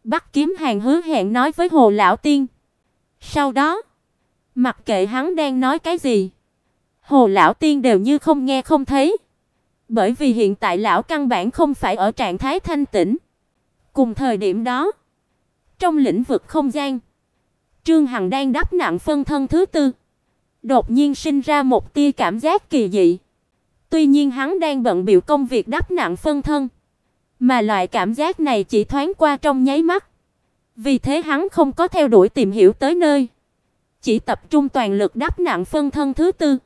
Bắc Kiếm Hàn hứa hẹn nói với Hồ lão tiên. Sau đó, mặc kệ hắn đang nói cái gì, Hồ lão tiên đều như không nghe không thấy. Bởi vì hiện tại lão căn bản không phải ở trạng thái thanh tĩnh. Cùng thời điểm đó, trong lĩnh vực không gian, Trương Hằng đang đắp nặng phân thân thứ tư, đột nhiên sinh ra một tia cảm giác kỳ dị. Tuy nhiên hắn đang bận bịu công việc đắp nặng phân thân, mà loại cảm giác này chỉ thoáng qua trong nháy mắt. Vì thế hắn không có theo đuổi tìm hiểu tới nơi, chỉ tập trung toàn lực đắp nặng phân thân thứ tư.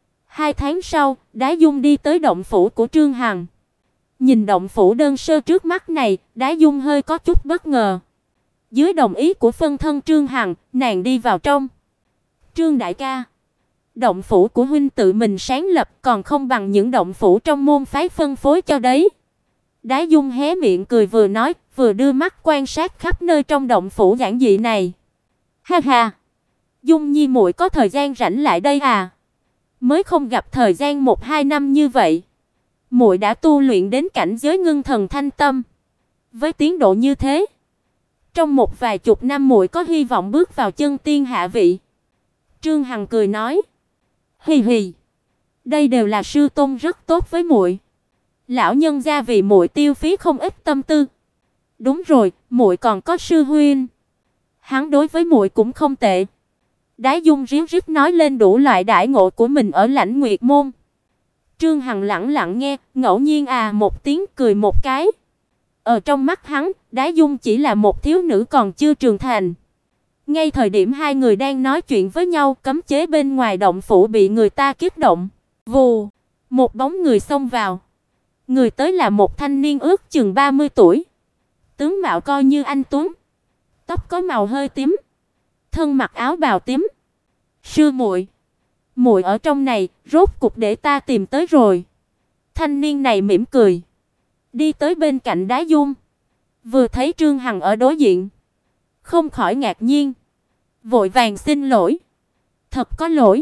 2 tháng sau, Đái Dung đi tới động phủ của Trương Hằng. Nhìn động phủ đơn sơ trước mắt này, Đái Dung hơi có chút bất ngờ. Dưới đồng ý của phân thân Trương Hằng, nàng đi vào trong. Trương đại ca, động phủ của huynh tự mình sáng lập còn không bằng những động phủ trong môn phái phân phối cho đấy. Đái Dung hé miệng cười vừa nói, vừa đưa mắt quan sát khắp nơi trong động phủ giản dị này. Ha ha, Dung Nhi muội có thời gian rảnh lại đây à? Mới không gặp thời gian 1-2 năm như vậy, muội đã tu luyện đến cảnh giới ngưng thần thanh tâm. Với tiến độ như thế, trong một vài chục năm muội có hy vọng bước vào chân tiên hạ vị. Trương Hằng cười nói, hì hì, đây đều là sư tôn rất tốt với muội. Lão nhân gia vì muội tiêu phí không ít tâm tư. Đúng rồi, muội còn có sư huynh. Hắn đối với muội cũng không tệ. Đái Dung ríu rít nói lên đủ loại đãi ngộ của mình ở Lãnh Nguyệt môn. Trương Hằng lặng lặng nghe, ngẫu nhiên một tiếng cười một cái. Ở trong mắt hắn, Đái Dung chỉ là một thiếu nữ còn chưa trưởng thành. Ngay thời điểm hai người đang nói chuyện với nhau, cấm chế bên ngoài động phủ bị người ta kích động. Vù, một bóng người xông vào. Người tới là một thanh niên ước chừng 30 tuổi. Tướng mạo coi như anh tuấn, tóc có màu hơi tím, thân mặc áo bào tím. Sư muội, muội ở trong này, rốt cục để ta tìm tới rồi. Thanh niên này mỉm cười, đi tới bên cạnh Đái Dung. Vừa thấy Trương Hằng ở đối diện, không khỏi ngạc nhiên, vội vàng xin lỗi. Thật có lỗi,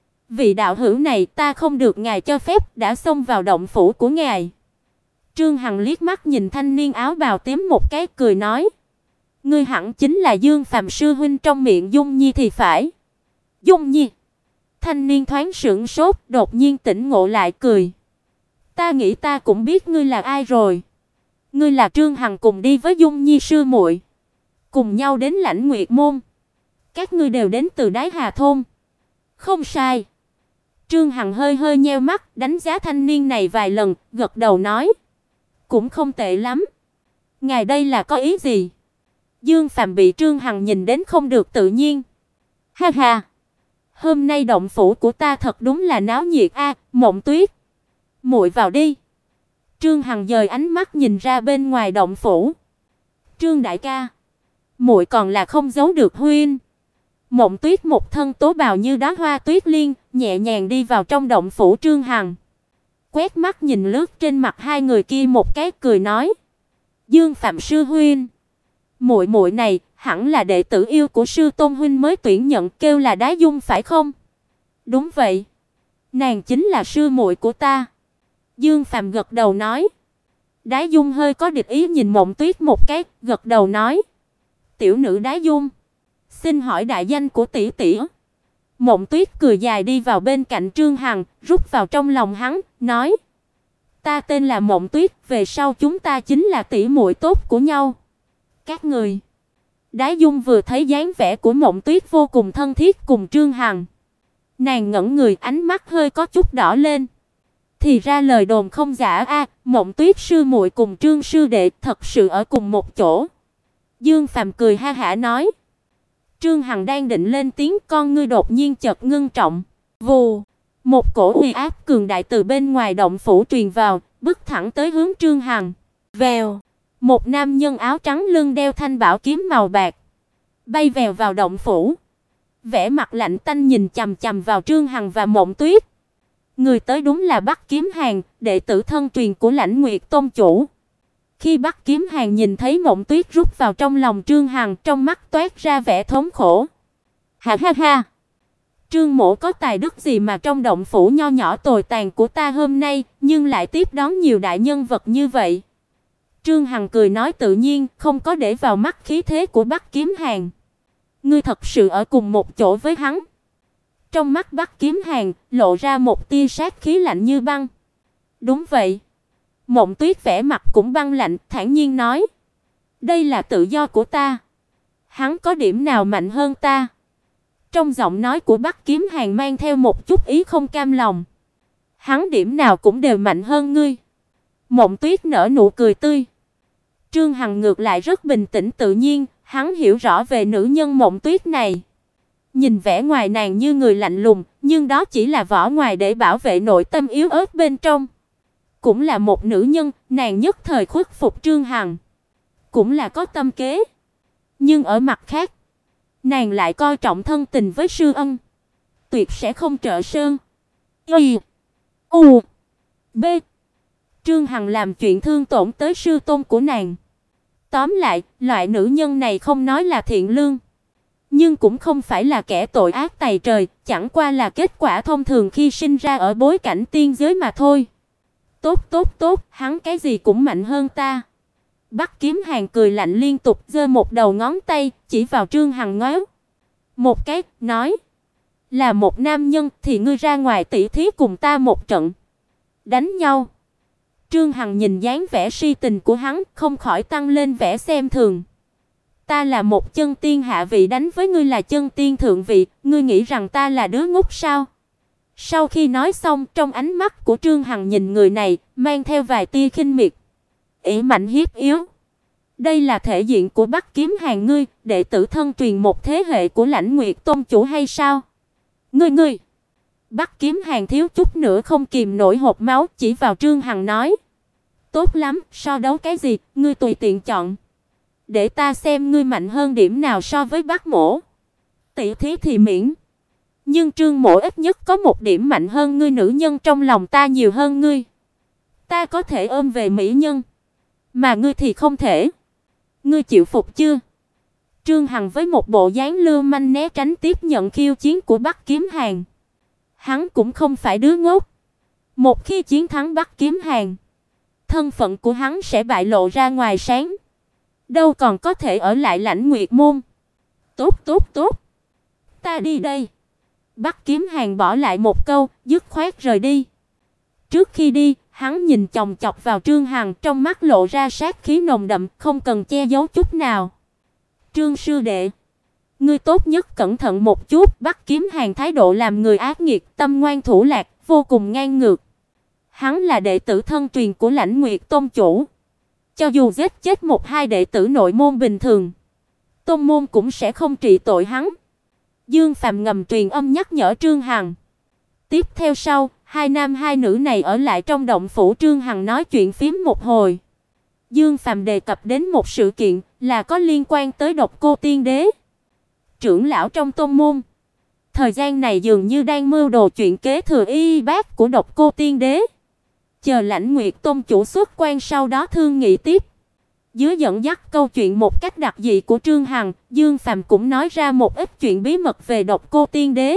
vị đạo hữu này ta không được ngài cho phép đã xông vào động phủ của ngài. Trương Hằng liếc mắt nhìn thanh niên áo bào tím một cái, cười nói, ngươi hẳn chính là Dương Phàm sư huynh trong miệng Dung Nhi thì phải. Dung Nhi? Thanh niên thoáng sững sốt, đột nhiên tỉnh ngộ lại cười. Ta nghĩ ta cũng biết ngươi là ai rồi. Ngươi là Trương Hằng cùng đi với Dung Nhi sư muội, cùng nhau đến Lãnh Nguyệt môn. Các ngươi đều đến từ Đái Hà thôn. Không sai. Trương Hằng hơi hơi nheo mắt, đánh giá thanh niên này vài lần, gật đầu nói, cũng không tệ lắm. Ngài đây là có ý gì? Dương Phàm bị Trương Hằng nhìn đến không được tự nhiên. Ha ha, hôm nay động phủ của ta thật đúng là náo nhiệt a, Mộng Tuyết, muội vào đi. Trương Hằng dời ánh mắt nhìn ra bên ngoài động phủ. Trương đại ca, muội còn là không giấu được huynh. Mộng Tuyết một thân tố bào như đóa hoa tuyết liên, nhẹ nhàng đi vào trong động phủ Trương Hằng. Quét mắt nhìn lướt trên mặt hai người kia một cái, cười nói, Dương Phạm sư huynh, muội muội này hẳn là đệ tử yêu của sư tôn huynh mới tuyển nhận, kêu là Đái Dung phải không? Đúng vậy, nàng chính là sư muội của ta. Dương Phạm gật đầu nói. Đái Dung hơi có địch ý nhìn Mộng Tuyết một cái, gật đầu nói, tiểu nữ Đái Dung, xin hỏi đại danh của tỷ tỷ. Mộng Tuyết cười dài đi vào bên cạnh Trương Hằng, rút vào trong lòng hắn, nói, ta tên là Mộng Tuyết, về sau chúng ta chính là tỷ muội tốt của nhau. Các người. Đái Dung vừa thấy dáng vẻ của Mộng Tuyết vô cùng thân thiết cùng Trương Hằng, nàng ngẩn người, ánh mắt hơi có chút đỏ lên. Thì ra lời đồn không giả a, Mộng Tuyết sư muội cùng Trương sư đệ thật sự ở cùng một chỗ. Dương Phàm cười ha hả nói. Trương Hằng đang định lên tiếng, con ngươi đột nhiên chợt ngưng trọng. Vù, một cổ uy áp cường đại từ bên ngoài động phủ truyền vào, bước thẳng tới hướng Trương Hằng. Vèo, một nam nhân áo trắng lưng đeo thanh bảo kiếm màu bạc, bay vèo vào động phủ. Vẻ mặt lạnh tanh nhìn chằm chằm vào Trương Hằng và Mộng Tuyết. Người tới đúng là Bắc Kiếm Hàn, đệ tử thân truyền của Lãnh Nguyệt tôn chủ. Khi Bắc Kiếm Hàn nhìn thấy Mộng Tuyết rút vào trong lòng Trương Hằng, trong mắt toát ra vẻ thống khổ. Ha ha ha, Trương mỗ có tài đức gì mà trong động phủ nho nhỏ tồi tàn của ta hôm nay, nhưng lại tiếp đón nhiều đại nhân vật như vậy. Trương Hằng cười nói tự nhiên, không có để vào mắt khí thế của Bắc Kiếm Hàn. Ngươi thật sự ở cùng một chỗ với hắn? Trong mắt Bắc Kiếm Hàn lộ ra một tia sát khí lạnh như băng. Đúng vậy. Mộng Tuyết vẻ mặt cũng băng lạnh, thản nhiên nói. Đây là tự do của ta. Hắn có điểm nào mạnh hơn ta? Trong giọng nói của Bắc Kiếm Hàn mang theo một chút ý không cam lòng. Hắn điểm nào cũng đều mạnh hơn ngươi. Mộng Tuyết nở nụ cười tươi. Trương Hằng ngược lại rất bình tĩnh tự nhiên, hắn hiểu rõ về nữ nhân Mộng Tuyết này. Nhìn vẻ ngoài nàng như người lạnh lùng, nhưng đó chỉ là vỏ ngoài để bảo vệ nội tâm yếu ớt bên trong. Cũng là một nữ nhân, nàng nhất thời khuất phục Trương Hằng. Cũng là có tâm kế. Nhưng ở mặt khác, nàng lại coi trọng thân tình với Sư Ân. Tuyệt sẽ không trợ sơn. Y. U. B. Trương Hằng làm chuyện thương tổn tới sư tôn của nàng. Tóm lại, loại nữ nhân này không nói là thiện lương, nhưng cũng không phải là kẻ tội ác tày trời, chẳng qua là kết quả thông thường khi sinh ra ở bối cảnh tiên giới mà thôi. Tốt, hắn cái gì cũng mạnh hơn ta. Bắc Kiếm Hàn cười lạnh liên tục giơ một đầu ngón tay chỉ vào Trương Hằng ngoéo một cái, nói: "Là một nam nhân thì ngươi ra ngoài tỉ thí cùng ta một trận, đánh nhau." Trương Hằng nhìn dáng vẻ si tình của hắn, không khỏi tăng lên vẻ xem thường. Ta là một chân tiên hạ vị đánh với ngươi là chân tiên thượng vị, ngươi nghĩ rằng ta là đứa ngốc sao? Sau khi nói xong, trong ánh mắt của Trương Hằng nhìn người này, mang theo vài tia khinh miệt. Ỷ mạnh hiếp yếu. Đây là thể diện của Bắc Kiếm Hàn ngươi, đệ tử thân truyền một thế hệ của Lãnh Nguyệt Tôn chủ hay sao? Ngươi. Bắc Kiếm Hàn thiếu chút nữa không kìm nổi hộc máu, chỉ vào Trương Hằng nói: "Tốt lắm, so đấu cái gì, ngươi tùy tiện chọn. Để ta xem ngươi mạnh hơn điểm nào so với Bắc Mỗ. Tỷ thí thì miễn, nhưng Trương Mỗ ít nhất có một điểm mạnh hơn ngươi, nữ nhân trong lòng ta nhiều hơn ngươi. Ta có thể ôm về mỹ nhân, mà ngươi thì không thể. Ngươi chịu phục chưa?" Trương Hằng với một bộ dáng lưu manh né tránh tiếp nhận khiêu chiến của Bắc Kiếm Hàn. Hắn cũng không phải đứa ngốc. Một khi chiến thắng Bắc Kiếm Hàn, thân phận của hắn sẽ bại lộ ra ngoài sáng, đâu còn có thể ở lại Lãnh Nguyệt môn. Tốt. Ta đi đây. Bắc Kiếm Hàn bỏ lại một câu, dứt khoát rời đi. Trước khi đi, hắn nhìn chòng chọc vào Trương Hằng, trong mắt lộ ra sát khí nồng đậm, không cần che giấu chút nào. "Trương sư đệ, ngươi tốt nhất cẩn thận một chút." Bắc Kiếm Hàn thái độ làm người ác nghiệt, tâm ngoan thủ lạc, vô cùng ngang ngược. Hắn là đệ tử thân truyền của Lãnh Nguyệt Tôn chủ. Cho dù giết chết một hai đệ tử nội môn bình thường, tôn môn cũng sẽ không trị tội hắn. Dương Phàm ngầm truyền âm nhắc nhở Trương Hằng. Tiếp theo sau, hai nam hai nữ này ở lại trong động phủ Trương Hằng nói chuyện phím một hồi. Dương Phàm đề cập đến một sự kiện là có liên quan tới Độc Cô Tiên Đế, trưởng lão trong tôn môn. Thời gian này dường như đang mưu đồ chuyện kế thừa y bát của Độc Cô Tiên Đế. Chờ Lãnh Nguyệt Tôn chủ xuất quan sau đó thương nghị tiếp. Dưới dẫn dắt câu chuyện một cách đặc dị của Trương Hằng, Dương Phàm cũng nói ra một ít chuyện bí mật về Độc Cô Tiên Đế.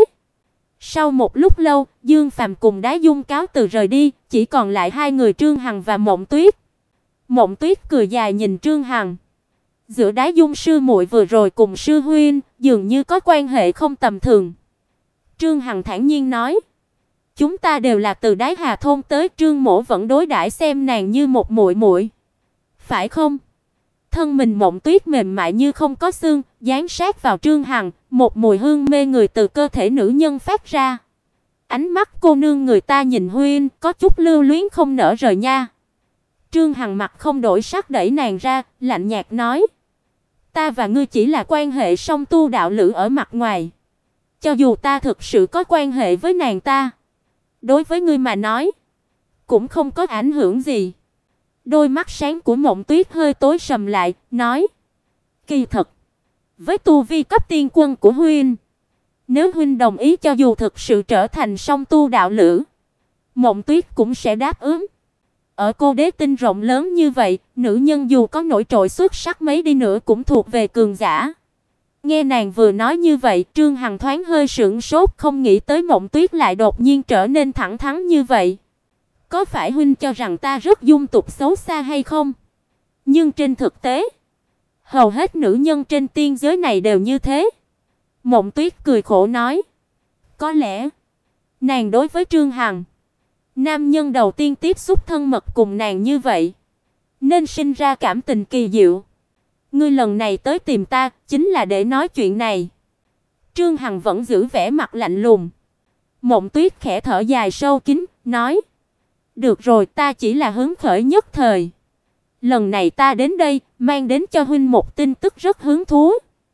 Sau một lúc lâu, Dương Phàm cùng Đái Dung cáo từ rời đi, chỉ còn lại hai người Trương Hằng và Mộng Tuyết. Mộng Tuyết cười dài nhìn Trương Hằng. Giữa Đái Dung sư muội vừa rồi cùng sư huynh, dường như có quan hệ không tầm thường. Trương Hằng thản nhiên nói: "Chúng ta đều là từ Đái Hà thôn tới, Trương mỗ vẫn đối đãi xem nàng như một muội muội, phải không?" Thân mình Mộng Tuyết mềm mại như không có xương, dán sát vào Trương Hằng, một mùi hương mê người từ cơ thể nữ nhân phát ra. Ánh mắt cô nương người ta nhìn huynh, có chút lưu luyến không nỡ rời nha. Trương Hằng mặt không đổi sắc đẩy nàng ra, lạnh nhạt nói: "Ta và ngươi chỉ là quan hệ song tu đạo lữ ở mặt ngoài. Cho dù ta thực sự có quan hệ với nàng ta, đối với ngươi mà nói, cũng không có ảnh hưởng gì." Đôi mắt sáng của Mộng Tuyết hơi tối sầm lại, nói: "Kỳ thật, với tu vi cấp tiên quân của huynh, nếu huynh đồng ý cho dù thực sự trở thành song tu đạo lữ, Mộng Tuyết cũng sẽ đáp ứng. Ở Cô Đế Tinh rộng lớn như vậy, nữ nhân dù có nổi trội xuất sắc mấy đi nữa cũng thuộc về cường giả." Nghe nàng vừa nói như vậy, Trương Hằng thoáng hơi sững sốt, không nghĩ tới Mộng Tuyết lại đột nhiên trở nên thẳng thắn như vậy. "Có phải huynh cho rằng ta rất dung tục xấu xa hay không?" Nhưng trên thực tế, hầu hết nữ nhân trên tiên giới này đều như thế. Mộng Tuyết cười khổ nói, có lẽ nàng đối với Trương Hằng, nam nhân đầu tiên tiếp xúc thân mật cùng nàng như vậy, nên sinh ra cảm tình kỳ diệu. Ngươi lần này tới tìm ta chính là để nói chuyện này. Trương Hằng vẫn giữ vẻ mặt lạnh lùng. Mộng Tuyết khẽ thở dài sâu kín, nói, được rồi, ta chỉ là hứng khởi nhất thời. Lần này ta đến đây, mang đến cho huynh một tin tức rất hứng thú.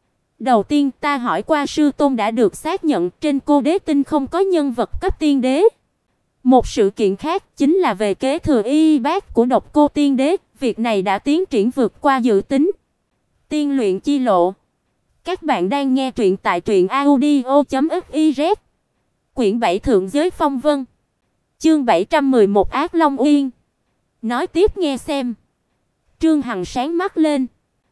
Đầu tiên, ta hỏi qua sư tôn đã được xác nhận trên Cô Đế Tinh không có nhân vật cấp tiên đế. Một sự kiện khác chính là về kế thừa y bát của Độc Cô Tiên Đế, việc này đã tiến triển vượt qua dự tính. Tiên luyện chi lộ. Các bạn đang nghe truyện tại truyệnaudio.fiz. Quyển 7 Thượng giới phong vân. Chương 711 Ác Long Uyên. Nói tiếp nghe xem. Trương Hằng sáng mắt lên.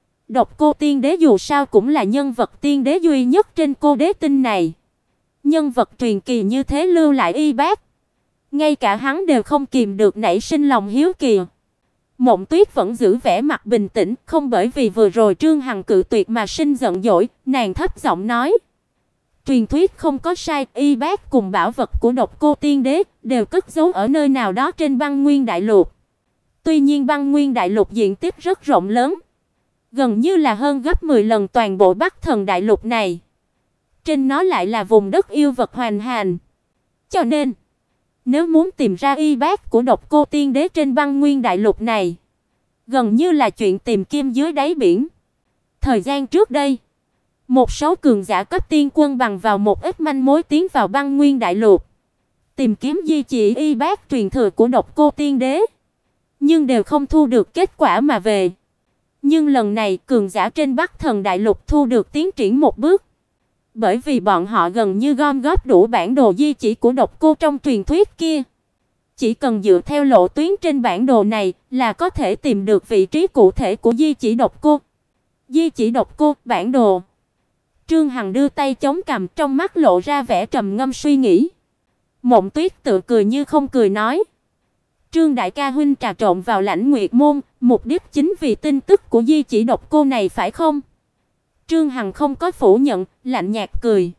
Độc Cô Tiên Đế dù sao cũng là nhân vật tiên đế duy nhất trên Cô Đế Tinh này. Nhân vật truyền kỳ như thế lưu lại y bát, ngay cả hắn đều không kìm được nảy sinh lòng hiếu kỳ. Mộng Tuyết vẫn giữ vẻ mặt bình tĩnh, không bởi vì vừa rồi Trương Hằng cự tuyệt mà sinh giận dỗi, nàng thấp giọng nói: "Truyền thuyết không có sai, y bát cùng bảo vật của Độc Cô Tiên Đế đều cất giấu ở nơi nào đó trên Băng Nguyên Đại Lục. Tuy nhiên Băng Nguyên Đại Lục diện tích rất rộng lớn, gần như là hơn gấp 10 lần toàn bộ Bắc Thần Đại Lục này. Trên nó lại là vùng đất yêu vật hoành hành. Cho nên, nếu muốn tìm ra y bát của Độc Cô Tiên Đế trên Băng Nguyên Đại Lục này, gần như là chuyện tìm kim dưới đáy biển. Thời gian trước đây, một số cường giả cấp tiên quân bằng vào một ít manh mối tiến vào Băng Nguyên Đại Lục, tìm kiếm di chỉ y bát truyền thừa của Độc Cô Tiên Đế, nhưng đều không thu được kết quả mà về. Nhưng lần này, cường giả trên Bắc Thần Đại Lục thu được tiến triển một bước, bởi vì bọn họ gần như gom góp đủ bản đồ di chỉ của Độc Cô trong truyền thuyết kia. Chỉ cần dựa theo lộ tuyến trên bản đồ này là có thể tìm được vị trí cụ thể của di chỉ Độc Cô. Di chỉ Độc Cô, bản đồ. Trương Hằng đưa tay chống cằm, trong mắt lộ ra vẻ trầm ngâm suy nghĩ. Mộng Tuyết tự cười như không cười nói: "Trương đại ca huynh trà trộn vào Lãnh Nguyệt môn, mục đích chính vì tin tức của di chỉ Độc Cô này phải không?" Trương Hằng không có phủ nhận, lạnh nhạt cười.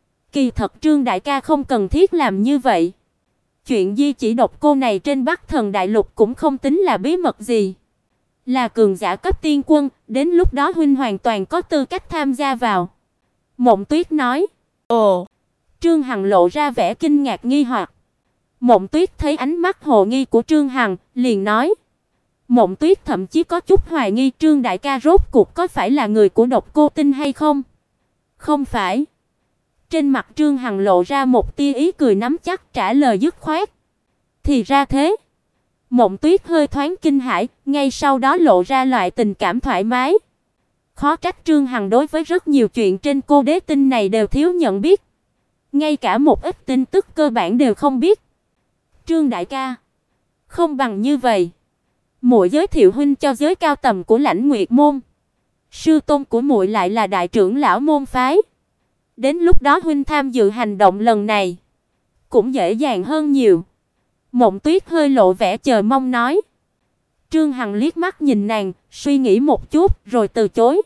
Kỳ thật Trương đại ca không cần thiết làm như vậy. Chuyện di chỉ Độc Cô này trên Bắc Thần Đại Lục cũng không tính là bí mật gì. Là cường giả cấp tiên quân, đến lúc đó huynh hoàn toàn có tư cách tham gia vào." Mộng Tuyết nói. Ồ. Trương Hằng lộ ra vẻ kinh ngạc nghi hoặc. Mộng Tuyết thấy ánh mắt hồ nghi của Trương Hằng, liền nói. Mộng Tuyết thậm chí có chút hoài nghi Trương đại ca rốt cuộc có phải là người của Độc Cô Tinh hay không. Không phải. Trên mặt Trương Hằng lộ ra một tia ý cười nắm chắc, trả lời dứt khoát. Thì ra thế. Mộng Tuyết hơi thoáng kinh hãi, ngay sau đó lộ ra loại tình cảm thoải mái. Khó trách Trương Hằng đối với rất nhiều chuyện trên Cô Đế Tinh này đều thiếu nhận biết. Ngay cả một ít tin tức cơ bản đều không biết. Trương đại ca, không bằng như vậy, muội giới thiệu huynh cho giới cao tầm của Lãnh Nguyệt môn. Sư tôn của muội lại là đại trưởng lão môn phái. Đến lúc đó huynh tham dự hành động lần này cũng dễ dàng hơn nhiều. Mộng Tuyết hơi lộ vẻ chờ mong nói. Trương Hằng liếc mắt nhìn nàng, suy nghĩ một chút rồi từ chối.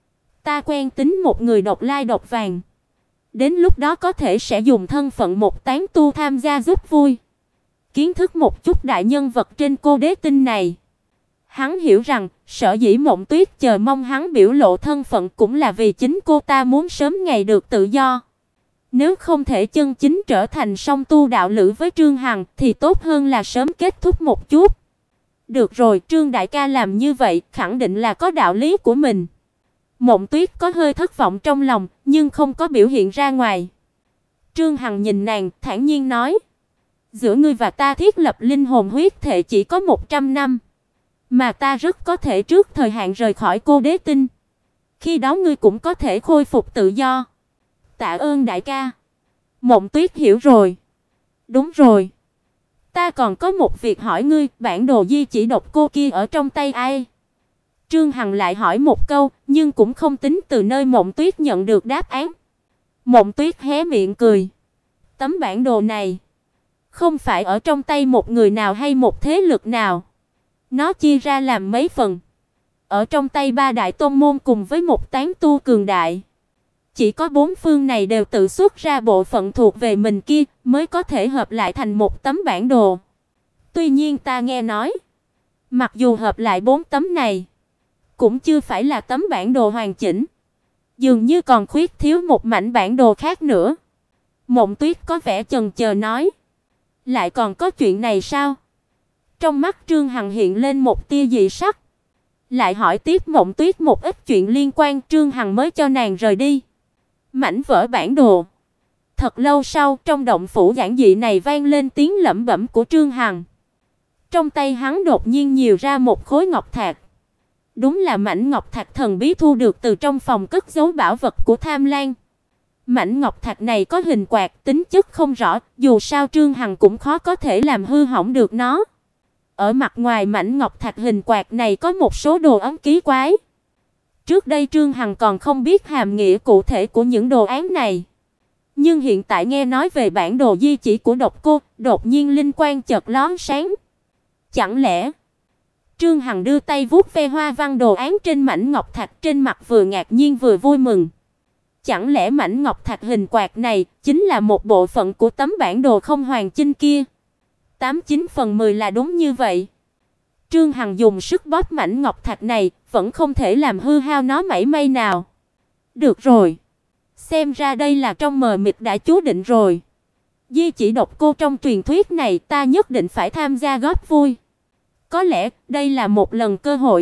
Ta quen tính một người độc lai độc vàng. Đến lúc đó có thể sẽ dùng thân phận một tán tu tham gia giúp vui. Kiến thức một chút đại nhân vật trên Cô Đế Tinh này. Hắn hiểu rằng, sở dĩ Mộng Tuyết chờ mong hắn biểu lộ thân phận cũng là vì chính cô ta muốn sớm ngày được tự do. Nếu không thể chân chính trở thành song tu đạo lữ với Trương Hằng thì tốt hơn là sớm kết thúc một chút. Được rồi, Trương đại ca làm như vậy, khẳng định là có đạo lý của mình. Mộng Tuyết có hơi thất vọng trong lòng, nhưng không có biểu hiện ra ngoài. Trương Hằng nhìn nàng, thản nhiên nói: "Giữa ngươi và ta thiết lập linh hồn huyết thể chỉ có 100 năm, mà ta rất có thể trước thời hạn rời khỏi Cô Đế Tinh. Khi đó ngươi cũng có thể khôi phục tự do." "Tạ ơn đại ca." Mộng Tuyết hiểu rồi. "Đúng rồi. Ta còn có một việc hỏi ngươi, bản đồ di chỉ Độc Cô kia ở trong tay ai?" Trương Hằng lại hỏi một câu, nhưng cũng không tính từ nơi Mộng Tuyết nhận được đáp án. Mộng Tuyết hé miệng cười. Tấm bản đồ này không phải ở trong tay một người nào hay một thế lực nào. Nó chia ra làm mấy phần. Ở trong tay ba đại tôn môn cùng với một tán tu cường đại, chỉ có bốn phương này đều tự xuất ra bộ phận thuộc về mình kia mới có thể hợp lại thành một tấm bản đồ. Tuy nhiên ta nghe nói, mặc dù hợp lại bốn tấm này, cũng chưa phải là tấm bản đồ hoàn chỉnh, dường như còn khuyết thiếu một mảnh bản đồ khác nữa. Mộng Tuyết có vẻ chần chờ nói, lại còn có chuyện này sao? Trong mắt Trương Hằng hiện lên một tia dị sắc, lại hỏi tiếp Mộng Tuyết một ít chuyện liên quan, Trương Hằng mới cho nàng rời đi. Mảnh vỡ bản đồ. Thật lâu sau, trong động phủ giản dị này vang lên tiếng lẩm bẩm của Trương Hằng. Trong tay hắn đột nhiên nhiều ra một khối ngọc thạch. Đúng là mảnh ngọc thạch thần bí thu được từ trong phòng cất giấu bảo vật của Tham Lang. Mảnh ngọc thạch này có hình quạt, tính chất không rõ, dù sao Trương Hằng cũng khó có thể làm hư hỏng được nó. Ở mặt ngoài mảnh ngọc thạch hình quạt này có một số đồ ấn ký quái. Trước đây Trương Hằng còn không biết hàm nghĩa cụ thể của những đồ án này, nhưng hiện tại nghe nói về bản đồ di chỉ của Độc Cô, đột nhiên linh quang chợt lóe sáng. Chẳng lẽ? Trương Hằng đưa tay vuốt ve hoa văn đồ án trên mảnh ngọc thạch, trên mặt vừa ngạc nhiên vừa vui mừng. Chẳng lẽ mảnh ngọc thạch hình quạt này chính là một bộ phận của tấm bản đồ không hoàn chỉnh kia? 89/10 là đúng như vậy. Trương Hằng dùng sức bóp mảnh ngọc thạch này, vẫn không thể làm hư hao nó mảy may nào. Được rồi, xem ra đây là trong mờ mịt đã chú định rồi. Di chỉ Độc Cô trong truyền thuyết này ta nhất định phải tham gia góp vui. Có lẽ đây là một lần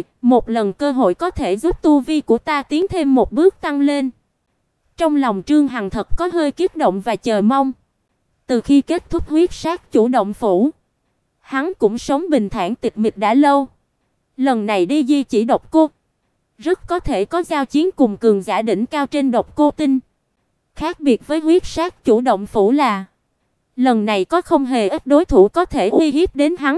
cơ hội có thể giúp tu vi của ta tiến thêm một bước tăng lên. Trong lòng Trương Hằng thật có hơi kích động và chờ mong. Từ khi kết thúc huyết sát chủ động phủ, hắn cũng sống bình thản tịch mịch đã lâu. Lần này đi di chỉ Độc Cô, rất có thể có giao chiến cùng cường giả đỉnh cao trên Độc Cô tinh. Khác biệt với huyết sát chủ động phủ là, lần này có không hề ít đối thủ có thể uy hiếp đến hắn.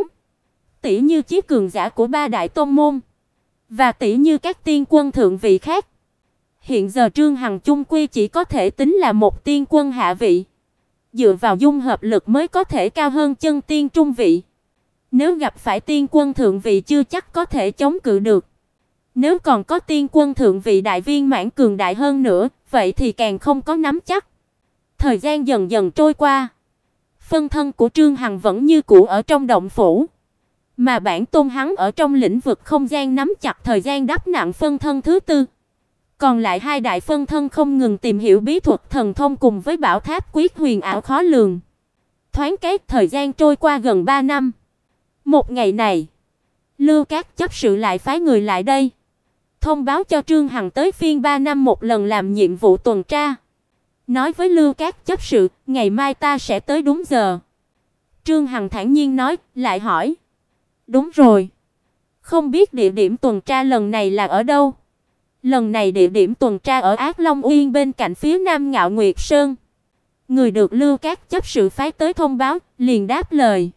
Tỷ như chí cường giả của ba đại tôn môn, và tỷ như các tiên quân thượng vị khác. Hiện giờ Trương Hằng chung quy chỉ có thể tính là một tiên quân hạ vị, dựa vào dung hợp lực mới có thể cao hơn chân tiên trung vị. Nếu gặp phải tiên quân thượng vị chưa chắc có thể chống cự được. Nếu còn có tiên quân thượng vị đại viên mãn cường đại hơn nữa, vậy thì càng không có nắm chắc. Thời gian dần dần trôi qua, phân thân của Trương Hằng vẫn như cũ ở trong động phủ, mà bản tôn hắn ở trong lĩnh vực không gian nắm chặt thời gian đắp nặng phân thân thứ tư. Còn lại hai đại phân thân không ngừng tìm hiểu bí thuật thần thông cùng với bảo tháp quyết huyền ảo khó lường. Thoáng cái thời gian trôi qua gần 3 năm. Một ngày này, Lưu Cát chấp sự lại phái người lại đây, thông báo cho Trương Hằng tới phiên 3 năm một lần làm nhiệm vụ tuần tra. Nói với Lưu Cát chấp sự, ngày mai ta sẽ tới đúng giờ. Trương Hằng thản nhiên nói, lại hỏi, đúng rồi, không biết địa điểm tuần tra lần này là ở đâu? Lần này địa điểm tuần tra ở Ác Long Uyên bên cạnh phía Nam Ngạo Nguyệt Sơn. Người được Lưu Cát chấp sự phái tới thông báo, liền đáp lời,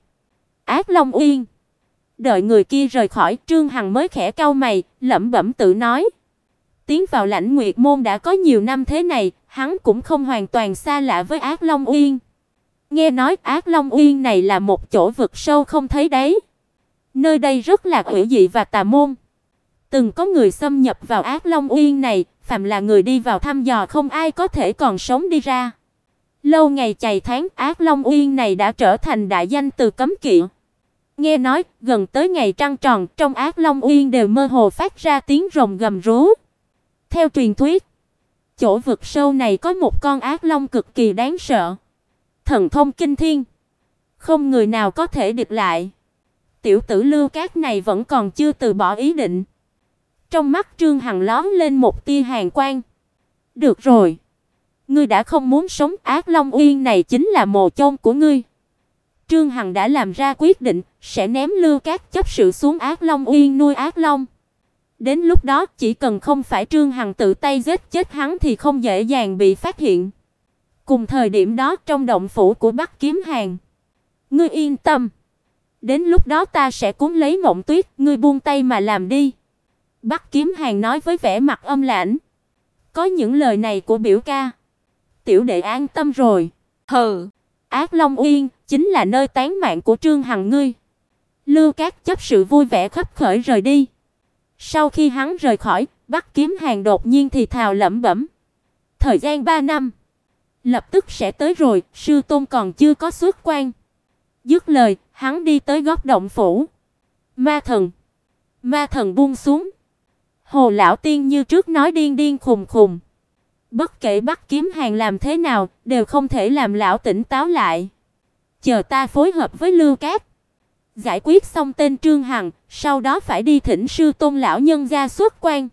Ác Long Uyên. Đợi người kia rời khỏi, Trương Hằng mới khẽ cau mày, lẩm bẩm tự nói, tiến vào Lãnh Nguyệt môn đã có nhiều năm thế này, hắn cũng không hoàn toàn xa lạ với Ác Long Uyên. Nghe nói Ác Long Uyên này là một chỗ vực sâu không thấy đáy. Nơi đây rất là hủy dị và tà môn. Từng có người xâm nhập vào Ác Long Uyên này, phàm là người đi vào thăm dò không ai có thể còn sống đi ra. Lâu ngày chày tháng, Ác Long Uyên này đã trở thành đại danh từ cấm kỵ. Nghe nói, gần tới ngày trăng tròn, trong Ác Long Uyên đều mơ hồ phát ra tiếng rồng gầm rú. Theo truyền thuyết, chỗ vực sâu này có một con ác long cực kỳ đáng sợ, thần thông kinh thiên, không người nào có thể địch lại. Tiểu tử Lưu Cát này vẫn còn chưa từ bỏ ý định. Trong mắt Trương Hằng lóe lên một tia hàn quang. Được rồi, ngươi đã không muốn sống, Ác Long Uyên này chính là mồ chôn của ngươi. Trương Hằng đã làm ra quyết định, sẽ ném Lưu Cát chấp sự xuống Ác Long Uyên nuôi ác long. Đến lúc đó, chỉ cần không phải Trương Hằng tự tay giết chết hắn thì không dễ dàng bị phát hiện. Cùng thời điểm đó, trong động phủ của Bắc Kiếm Hàn, ngươi yên tâm, đến lúc đó ta sẽ cuốn lấy Mộng Tuyết, ngươi buông tay mà làm đi. Bắc Kiếm Hàn nói với vẻ mặt âm lãnh. Có những lời này của biểu ca, tiểu đệ an tâm rồi. Hừ, Ác Long Uyên chính là nơi tán mạng của Trương Hằng ngươi. Lưu Cát chấp sự vui vẻ khấp khởi rời đi. Sau khi hắn rời khỏi, Bắc Kiếm Hàn đột nhiên thì thào lẩm bẩm. Thời gian 3 năm, lập tức sẽ tới rồi, sư tôn còn chưa có xuất quan. Dứt lời, hắn đi tới góc động phủ. Ma thần buông xuống. Hồ lão tiên như trước nói điên điên khùng khùng. Bất kể Bắc Kiếm Hàn làm thế nào, đều không thể làm lão tỉnh táo lại. Chờ ta phối hợp với Lưu Cát, giải quyết xong tên Trương Hằng, sau đó phải đi thỉnh sư tôn lão nhân gia xuất quan.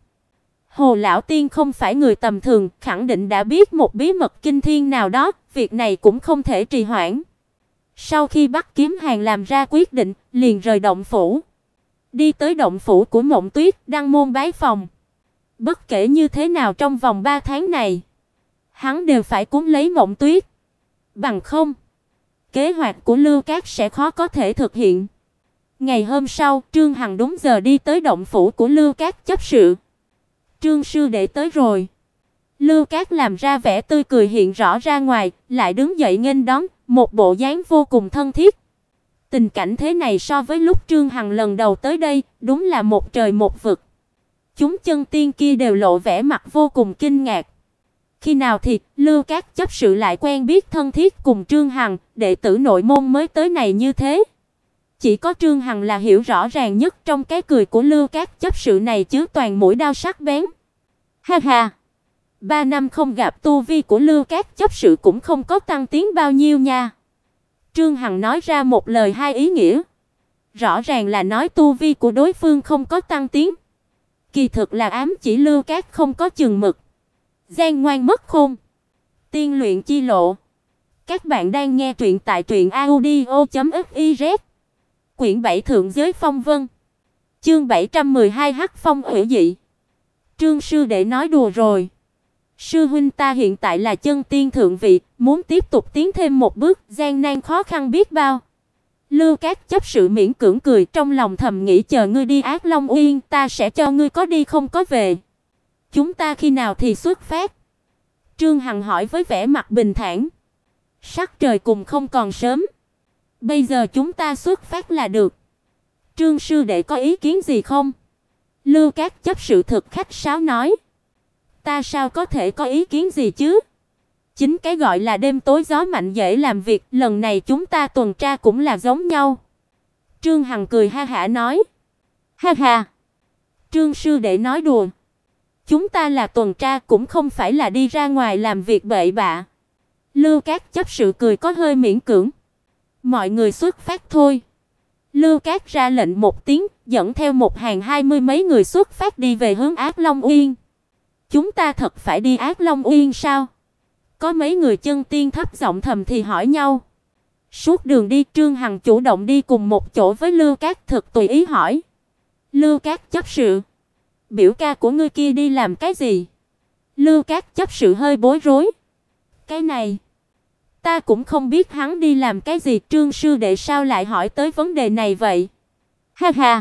Hồ lão tiên không phải người tầm thường, khẳng định đã biết một bí mật kinh thiên nào đó, việc này cũng không thể trì hoãn. Sau khi Bắc Kiếm Hàn làm ra quyết định, liền rời động phủ, đi tới động phủ của Mộng Tuyết, đăng môn bái phòng. Bất kể như thế nào trong vòng 3 tháng này, hắn đều phải cúng lấy Mộng Tuyết, bằng không, kế hoạch của Lưu Cát sẽ khó có thể thực hiện. Ngày hôm sau, Trương Hằng đúng giờ đi tới động phủ của Lưu Cát chấp sự. Trương sư đệ tới rồi. Lưu Cát làm ra vẻ tươi cười hiện rõ ra ngoài, lại đứng dậy nghênh đón, một bộ dáng vô cùng thân thiết. Tình cảnh thế này so với lúc Trương Hằng lần đầu tới đây, đúng là một trời một vực. Chúng chân tiên kia đều lộ vẻ mặt vô cùng kinh ngạc. Khi nào thì Lưu Cát chấp sự lại quen biết thân thiết cùng Trương Hằng, đệ tử nội môn mới tới này như thế. Chỉ có Trương Hằng là hiểu rõ ràng nhất, trong cái cười của Lưu Cát chấp sự này chứa toàn mũi đao sắc bén. Ha ha. 3 năm không gặp, tu vi của Lưu Cát chấp sự cũng không có tăng tiến bao nhiêu nha. Trương Hằng nói ra một lời hai ý nghĩa. Rõ ràng là nói tu vi của đối phương không có tăng tiến, kỳ thực là ám chỉ Lưu Cát không có chừng mực, gian ngoan mất khôn. Tiên luyện chi lộ. Các bạn đang nghe truyện tại truyệnaudio.fiz. Quyển 7 Thượng giới phong vân. Chương 712 Hắc phong hủy dị. Trương sư đệ nói đùa rồi. Sư huynh ta hiện tại là chân tiên thượng vị, muốn tiếp tục tiến thêm một bước, gian nan khó khăn biết bao. Lưu Cát chấp sự miễn cưỡng cười, trong lòng thầm nghĩ chờ ngươi đi Ác Long Uyên, ta sẽ cho ngươi có đi không có về. Chúng ta khi nào thì xuất phát? Trương Hằng hỏi với vẻ mặt bình thản. Sắc trời cùng không còn sớm, bây giờ chúng ta xuất phát là được. Trương sư đệ có ý kiến gì không? Lưu Cát chấp sự thực khách sáo nói. Ta sao có thể có ý kiến gì chứ? Chính cái gọi là đêm tối gió mạnh dễ làm việc, lần này chúng ta tuần tra cũng là giống nhau. Trương Hằng cười ha hả nói. Ha ha. Trương sư đệ nói đùa. Chúng ta là tuần tra cũng không phải là đi ra ngoài làm việc bậy bạ. Lưu Cát chấp sự cười có hơi miễn cưỡng. Mọi người xuất phát thôi. Lưu Cát ra lệnh một tiếng, dẫn theo một hàng 20 mấy người xuất phát đi về hướng Ác Long Uyên. Chúng ta thật phải đi Ác Long Uyên sao? Có mấy người chân tiên thấp giọng thầm thì hỏi nhau. Suốt đường đi, Trương Hằng chủ động đi cùng một chỗ với Lưu Cát, thực tùy ý hỏi. Lưu Cát chấp sự, biểu ca của ngươi kia đi làm cái gì? Lưu Cát chấp sự hơi bối rối. Cái này, ta cũng không biết hắn đi làm cái gì. Trương sư đệ sao lại hỏi tới vấn đề này vậy? Ha ha,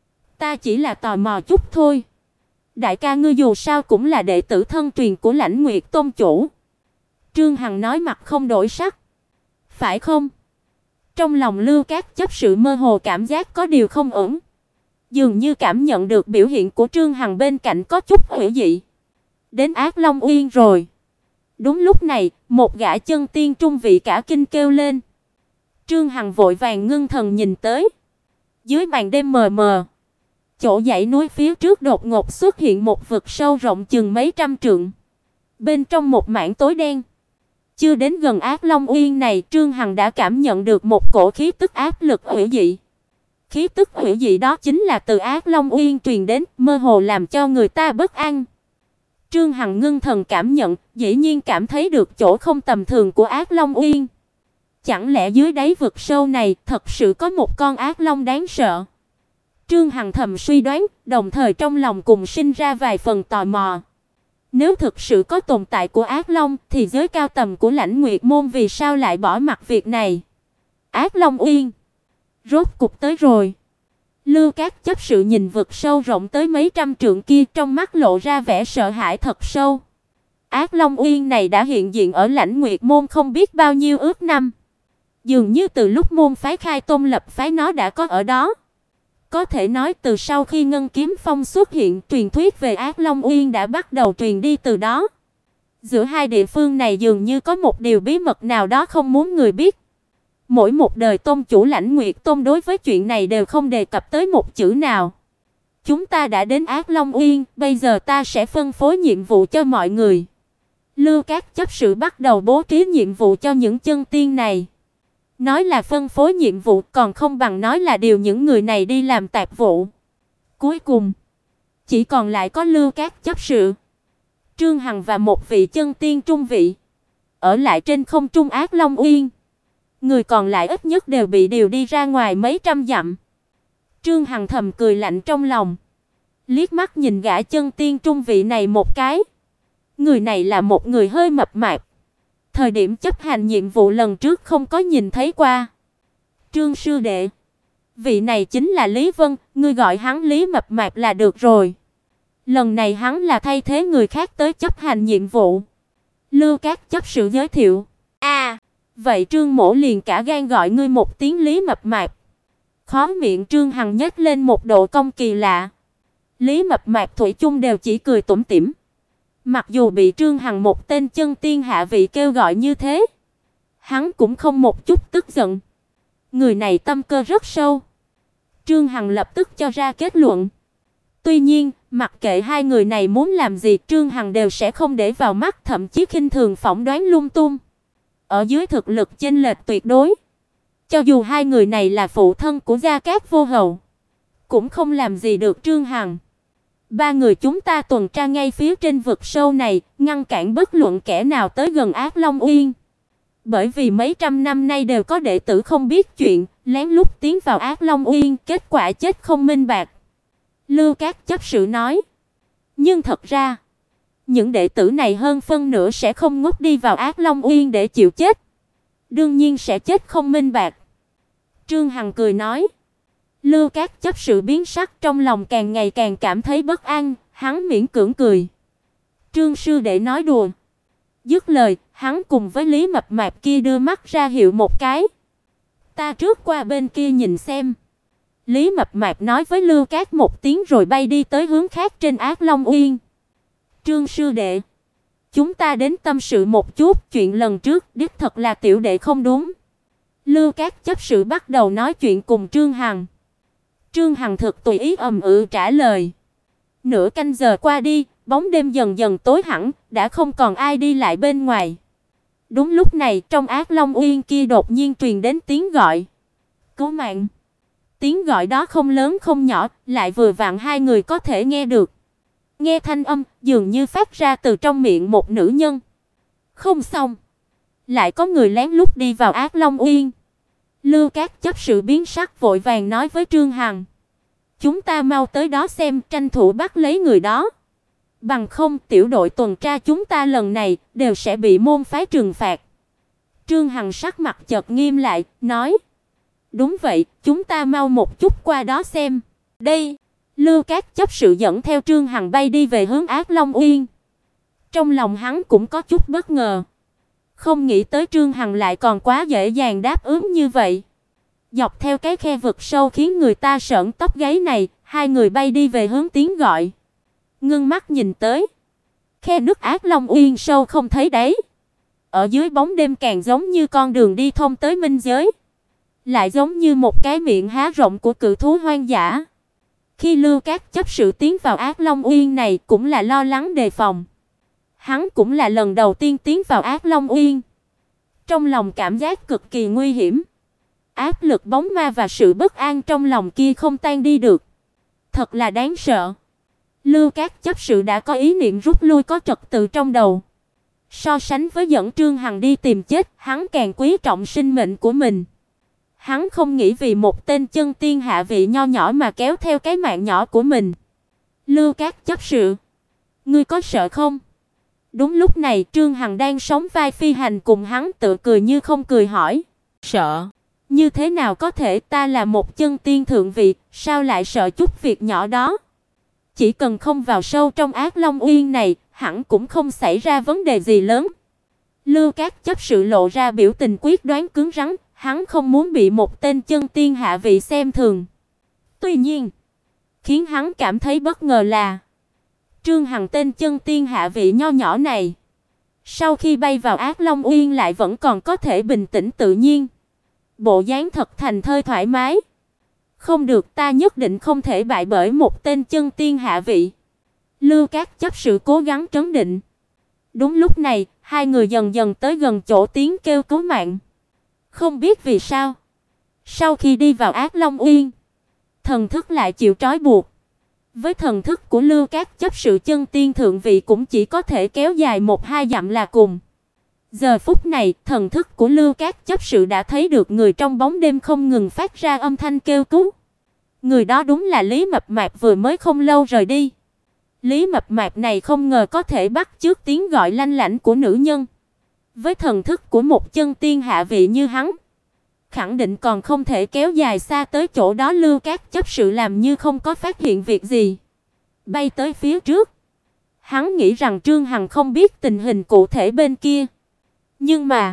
ta chỉ là tò mò chút thôi. Đại ca ngươi dù sao cũng là đệ tử thân truyền của Lãnh Nguyệt Tôn chủ. Trương Hằng nói mặt không đổi sắc. Phải không? Trong lòng Lưu Cát chấp sự mơ hồ cảm giác có điều không ổn. Dường như cảm nhận được biểu hiện của Trương Hằng bên cạnh có chút hủy dị. Đến Ác Long Uyên rồi. Đúng lúc này, một gã chân tiên trung vị cả kinh kêu lên. Trương Hằng vội vàng ngưng thần nhìn tới. Dưới màn đêm mờ mờ, chỗ dãy núi phía trước đột ngột xuất hiện một vực sâu rộng chừng mấy trăm trượng. Bên trong một mảng tối đen. Chưa đến gần Ác Long Uyên này, Trương Hằng đã cảm nhận được một cổ khí tức áp lực hủy dị. Khí tức hủy dị đó chính là từ Ác Long Uyên truyền đến, mơ hồ làm cho người ta bất an. Trương Hằng ngưng thần cảm nhận, dĩ nhiên cảm thấy được chỗ không tầm thường của Ác Long Uyên. Chẳng lẽ dưới đáy vực sâu này thật sự có một con ác long đáng sợ? Trương Hằng thầm suy đoán, đồng thời trong lòng cùng sinh ra vài phần tò mò. Nếu thực sự có tồn tại của ác long, thì giới cao tầm của Lãnh Nguyệt môn vì sao lại bỏ mặc việc này? Ác Long Uyên, rốt cục tới rồi. Lưu Cát chấp sự nhìn vực sâu rộng tới mấy trăm trượng kia, trong mắt lộ ra vẻ sợ hãi thật sâu. Ác Long Uyên này đã hiện diện ở Lãnh Nguyệt môn không biết bao nhiêu ước năm. Dường như từ lúc môn phái khai tôn lập phái nó đã có ở đó. Có thể nói từ sau khi Ngân Kiếm Phong xuất hiện, truyền thuyết về Ác Long Uyên đã bắt đầu truyền đi từ đó. Giữa hai địa phương này dường như có một điều bí mật nào đó không muốn người biết. Mỗi một đời tôn chủ Lãnh Nguyệt Tôn đối với chuyện này đều không đề cập tới một chữ nào. Chúng ta đã đến Ác Long Uyên, bây giờ ta sẽ phân phối nhiệm vụ cho mọi người. Lưu Các chấp sự bắt đầu bố trí nhiệm vụ cho những chân tiên này. Nói là phân phối nhiệm vụ còn không bằng nói là điều những người này đi làm tạp vụ. Cuối cùng, chỉ còn lại có Lưu Các chấp sự, Trương Hằng và một vị chân tiên trung vị ở lại trên không trung Ác Long Uyên. Người còn lại ít nhất đều bị điều đi ra ngoài mấy trăm dặm. Trương Hằng thầm cười lạnh trong lòng, liếc mắt nhìn gã chân tiên trung vị này một cái. Người này là một người hơi mập mạp. Thời điểm chấp hành nhiệm vụ lần trước không có nhìn thấy qua. Trương sư đệ, vị này chính là Lý Vân, ngươi gọi hắn Lý mập mạp là được rồi. Lần này hắn là thay thế người khác tới chấp hành nhiệm vụ. Lưu Các chấp sự giới thiệu. Vậy Trương mỗ liền cả gan gọi ngươi một tiếng Lý mập mạp. Khóe miệng Trương Hằng nhếch lên một độ cong kỳ lạ. Lý mập mạp thủy chung đều chỉ cười tủm tỉm. Mặc dù bị Trương Hằng một tên chân tiên hạ vị kêu gọi như thế, hắn cũng không một chút tức giận. Người này tâm cơ rất sâu. Trương Hằng lập tức cho ra kết luận. Tuy nhiên, mặc kệ hai người này muốn làm gì, Trương Hằng đều sẽ không để vào mắt, thậm chí khinh thường phỏng đoán lung tung. Ở dưới thực lực chênh lệch tuyệt đối, cho dù hai người này là phụ thân của Gia Cát Vô Hầu, cũng không làm gì được Trương Hằng. Ba người chúng ta tuần tra ngay phía trên vực sâu này, ngăn cản bất luận kẻ nào tới gần Ác Long Uyên. Bởi vì mấy trăm năm nay đều có đệ tử không biết chuyện, lén lút tiến vào Ác Long Uyên, kết quả chết không minh bạch. Lưu Các chấp sự nói. Nhưng thật ra, những đệ tử này hơn phân nửa sẽ không ngốc đi vào Ác Long Uyên để chịu chết. Đương nhiên sẽ chết không minh bạch. Trương Hằng cười nói. Lưu Các chấp sự biến sắc, trong lòng càng ngày càng cảm thấy bất an, hắn miễn cưỡng cười. Trương sư đệ nói đùa. Dứt lời, hắn cùng với Lý mập mạp kia đưa mắt ra hiệu một cái. Ta trước qua bên kia nhìn xem. Lý mập mạp nói với Lưu Các một tiếng rồi bay đi tới hướng khác trên Ác Long Uyên. Trương sư đệ, chúng ta đến tâm sự một chút, chuyện lần trước đích thật là tiểu đệ không đúng. Lưu Các chấp sự bắt đầu nói chuyện cùng Trương Hằng. Trương Hằng thực tùy ý trả lời. Nửa canh giờ qua đi, bóng đêm dần dần tối hẳn, đã không còn ai đi lại bên ngoài. Đúng lúc này, trong Ác Long Uyên kia đột nhiên truyền đến tiếng gọi. Cứu mạng! Tiếng gọi đó không lớn không nhỏ, lại vừa vặn hai người có thể nghe được. Nghe thanh âm, dường như phát ra từ trong miệng một nữ nhân. Không xong, lại có người lén lút đi vào Ác Long Uyên. Lưu Các chấp sự biến sắc vội vàng nói với Trương Hằng. Chúng ta mau tới đó xem, tranh thủ bắt lấy người đó. Bằng không, tiểu đội tuần tra chúng ta lần này đều sẽ bị môn phái trừng phạt. Trương Hằng sắc mặt chợt nghiêm lại, nói. Đúng vậy, chúng ta mau một chút qua đó xem. Đây, Lưu Các chấp sự dẫn theo Trương Hằng bay đi về hướng Ác Long Uyên. Trong lòng hắn cũng có chút bất ngờ. Không nghĩ tới Trương Hằng lại còn quá dễ dàng đáp ứng như vậy. Dọc theo cái khe vực sâu khiến người ta sởn tóc gáy này, hai người bay đi về hướng tiếng gọi. Ngưng mắt nhìn tới, khe nước Ác Long Uyên sâu không thấy đáy. Ở dưới bóng đêm càng giống như con đường đi thông tới minh giới, lại giống như một cái miệng há rộng của cự thú hoang dã. Khi Lưu Các chấp sự tiến vào Ác Long Uyên này cũng là lo lắng đề phòng. Hắn cũng là lần đầu tiên tiến vào Ác Long Uyên. Trong lòng cảm giác cực kỳ nguy hiểm. Áp lực bóng ma và sự bất an trong lòng kia không tan đi được. Thật là đáng sợ. Lưu Các chấp sự đã có ý niệm rút lui có trật tự trong đầu. So sánh với dẫn Trương Hằng đi tìm chết, hắn càng quý trọng sinh mệnh của mình. Hắn không nghĩ vì một tên chân tiên hạ vị nho nhỏ mà kéo theo cái mạng nhỏ của mình. Lưu Các chấp sự, ngươi có sợ không? Đúng lúc này, Trương Hằng đang sóng vai phi hành cùng hắn tự cười như không cười hỏi. Sợ? Như thế nào có thể, ta là một chân tiên thượng vị, sao lại sợ chút việc nhỏ đó? Chỉ cần không vào sâu trong Ác Long Uyên này, hẳn cũng không xảy ra vấn đề gì lớn. Lưu Các chấp sự lộ ra biểu tình quyết đoán cứng rắn, hắn không muốn bị một tên chân tiên hạ vị xem thường. Tuy nhiên, khiến hắn cảm thấy bất ngờ là Trương Hằng tên chân tiên hạ vị nho nhỏ này, sau khi bay vào Ác Long Uyên lại vẫn còn có thể bình tĩnh tự nhiên, bộ dáng thật thành thơi thoải mái. Không được, ta nhất định không thể bại bởi một tên chân tiên hạ vị. Lưu Cát chấp sự cố gắng trấn định. Đúng lúc này, hai người dần dần tới gần chỗ tiếng kêu cứu mạng. Không biết vì sao, sau khi đi vào Ác Long Uyên, thần thức lại chịu trói buộc. Với thần thức của Lưu Cát chấp sự chân tiên thượng vị cũng chỉ có thể kéo dài 1-2 dặm là cùng. Giờ phút này, thần thức của Lưu Cát chấp sự đã thấy được người trong bóng đêm không ngừng phát ra âm thanh kêu cứu. Người đó đúng là Lý Mập Mạp vừa mới không lâu rời đi. Lý Mập Mạp này không ngờ có thể bắt chước tiếng gọi lanh lảnh của nữ nhân. Với thần thức của một chân tiên hạ vị như hắn, khẳng định còn không thể kéo dài xa tới chỗ đó. Lưu Cát chấp sự làm như không có phát hiện việc gì, bay tới phía trước. Hắn nghĩ rằng Trương Hằng không biết tình hình cụ thể bên kia, nhưng mà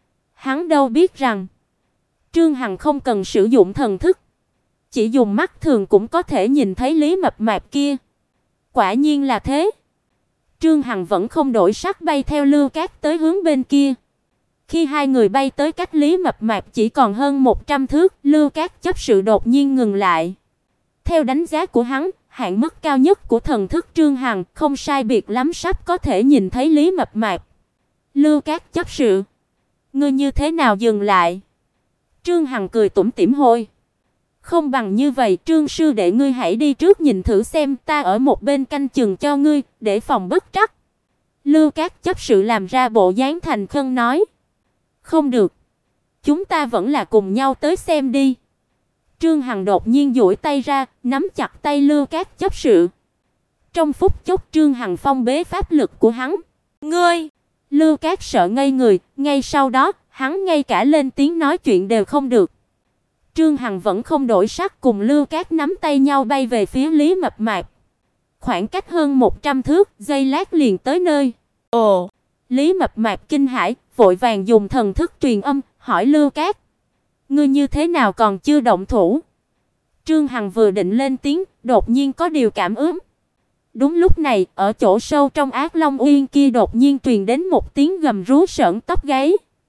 hắn đâu biết rằng Trương Hằng không cần sử dụng thần thức, chỉ dùng mắt thường cũng có thể nhìn thấy Lý Mập Mạp kia. Quả nhiên là thế. Trương Hằng vẫn không đổi sắc bay theo Lưu Cát tới hướng bên kia. Khi hai người bay tới cách Lý Mập Mạp chỉ còn hơn 100 thước, Lưu Cát chấp sự đột nhiên ngừng lại. Theo đánh giá của hắn, hạn mức cao nhất của thần thức Trương Hằng không sai biệt lắm sắp có thể nhìn thấy Lý Mập Mạp. Lưu Cát chấp sự, ngươi như thế nào dừng lại? Trương Hằng cười tủm tỉm hôi. Không bằng như vậy, Trương sư đệ ngươi hãy đi trước nhìn thử xem, ta ở một bên canh chừng cho ngươi, để phòng bất trắc. Lưu Cát chấp sự làm ra bộ dáng thành khẩn nói. Không được, chúng ta vẫn là cùng nhau tới xem đi. Trương Hằng đột nhiên duỗi tay ra, nắm chặt tay Lưu Cát chấp sự. Trong phút chốc Trương Hằng phong bế pháp lực của hắn. Ngươi! Lưu Cát sợ ngây người, ngay sau đó, hắn ngay cả lên tiếng nói chuyện đều không được. Trương Hằng vẫn không đổi sắc, cùng Lưu Cát nắm tay nhau bay về phía Lý Mập Mạp. Khoảng cách hơn 100 thước, giây lát liền tới nơi. Ồ! Lý Mập Mạp kinh hãi, vội vàng dùng thần thức truyền âm, hỏi Lưu Cát. Ngươi như thế nào còn chưa động thủ? Trương Hằng vừa định lên tiếng, đột nhiên có điều cảm ứng. Đúng lúc này, ở chỗ sâu trong Ác Long Uyên kia đột nhiên truyền đến một tiếng gầm rú sởn tóc gáy.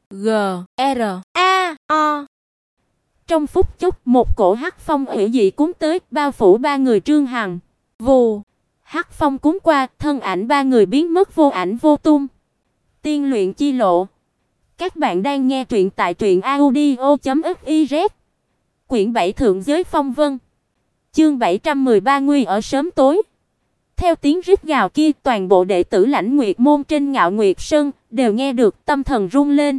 G-R-A-O. Trong phút chốc, một cổ hắc phong hủy dị cuốn tới, bao phủ ba người Trương Hằng. Vù! Hắc phong cuốn qua, thân ảnh ba người biến mất vô ảnh vô tung. Tiên luyện chi lộ. Các bạn đang nghe truyện tại truyệnaudio.fiz. Quyển 7 Thượng giới phong vân. Chương 713 nguy ở sớm tối. Theo tiếng rít gào kia, toàn bộ đệ tử Lãnh Nguyệt môn trên Ngạo Nguyệt Sơn đều nghe được, tâm thần rung lên.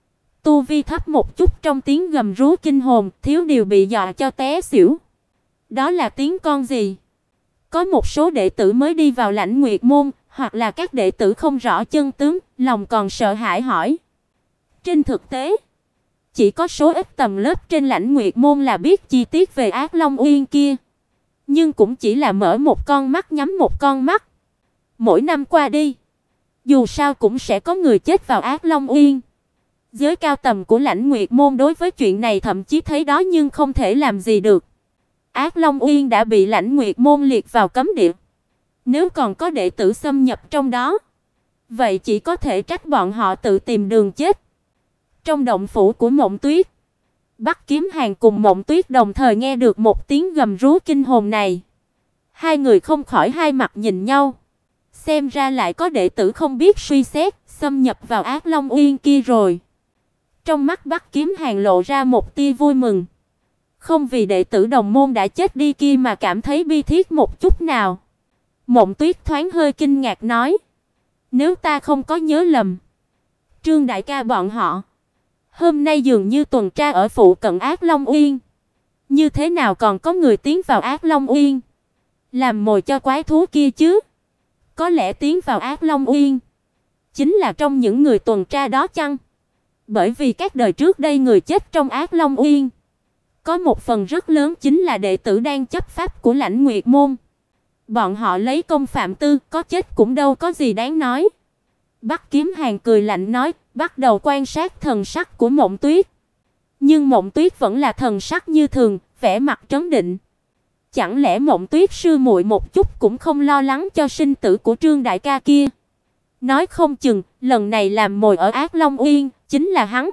Tu vi thấp một chút, trong tiếng gầm rú kinh hồn, thiếu điều bị dọa cho té xỉu. Đó là tiếng con gì? Có một số đệ tử mới đi vào Lãnh Nguyệt môn, hoặc là các đệ tử không rõ chân tướng, lòng còn sợ hãi hỏi. Trên thực tế, chỉ có số ít tầng lớp trên Lãnh Nguyệt môn là biết chi tiết về Ác Long Uyên kia, nhưng cũng chỉ là mở một con mắt nhắm một con mắt. Mỗi năm qua đi, dù sao cũng sẽ có người chết vào Ác Long Uyên. Giới cao tầng của Lãnh Nguyệt môn đối với chuyện này thậm chí thấy đó nhưng không thể làm gì được. Ác Long Uyên đã bị Lãnh Nguyệt môn liệt vào cấm địa. Nếu còn có đệ tử xâm nhập trong đó, vậy chỉ có thể trách bọn họ tự tìm đường chết. Trong động phủ của Mộng Tuyết, Bắc Kiếm Hàn cùng Mộng Tuyết đồng thời nghe được một tiếng gầm rú kinh hồn này. Hai người không khỏi hai mặt nhìn nhau. Xem ra lại có đệ tử không biết suy xét, xâm nhập vào Ác Long Uyên kia rồi. Trong mắt Bắc Kiếm Hàn lộ ra một tia vui mừng. Không vì đệ tử đồng môn đã chết đi kia mà cảm thấy bi thiết một chút nào. Mộng Tuyết thoáng hơi kinh ngạc nói. Nếu ta không có nhớ lầm, Trương đại ca bọn họ hôm nay dường như tuần tra ở phụ cận Ác Long Uyên. Như thế nào còn có người tiến vào Ác Long Uyên làm mồi cho quái thú kia chứ? Có lẽ tiến vào Ác Long Uyên chính là trong những người tuần tra đó chăng? Bởi vì các đời trước đây người chết trong Ác Long Uyên có một phần rất lớn chính là đệ tử đang chấp pháp của Lãnh Nguyệt môn. Bọn họ lấy công phạm tư, có chết cũng đâu có gì đáng nói. Bắc Kiếm Hàn cười lạnh nói, bắt đầu quan sát thần sắc của Mộng Tuyết. Nhưng Mộng Tuyết vẫn là thần sắc như thường, vẻ mặt trấn định. Chẳng lẽ Mộng Tuyết sư muội một chút cũng không lo lắng cho sinh tử của Trương đại ca kia? Nói không chừng, lần này làm mồi ở Ác Long Uyên chính là hắn.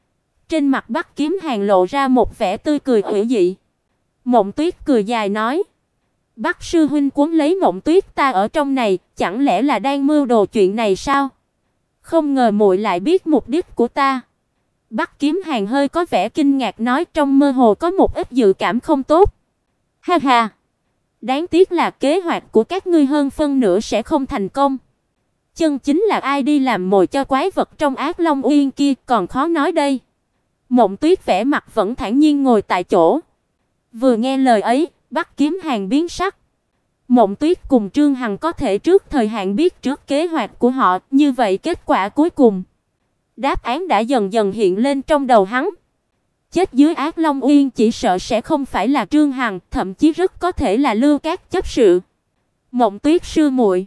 Trên mặt Bắc Kiếm Hàn lộ ra một vẻ tươi cười ủy dị. Mộng Tuyết cười dài nói: "Bắc sư huynh cuốn lấy Mộng Tuyết ta ở trong này, chẳng lẽ là đang mưu đồ chuyện này sao? Không ngờ muội lại biết mục đích của ta." Bắc Kiếm Hàn hơi có vẻ kinh ngạc nói, trong mơ hồ có một ít dự cảm không tốt. "Ha ha, đáng tiếc là kế hoạch của các ngươi hơn phân nửa sẽ không thành công. Chân chính là ai đi làm mồi cho quái vật trong Ác Long Uyên kia còn khó nói đây." Mộng Tuyết vẻ mặt vẫn thản nhiên ngồi tại chỗ. Vừa nghe lời ấy, Bắc Kiếm Hàn biến sắc. Mộng Tuyết cùng Trương Hằng có thể trước thời hạn biết trước kế hoạch của họ, như vậy kết quả cuối cùng, đáp án đã dần dần hiện lên trong đầu hắn. Chết dưới Ác Long Uyên chỉ sợ sẽ không phải là Trương Hằng, thậm chí rất có thể là Lưu Cát chấp sự. "Mộng Tuyết sư muội,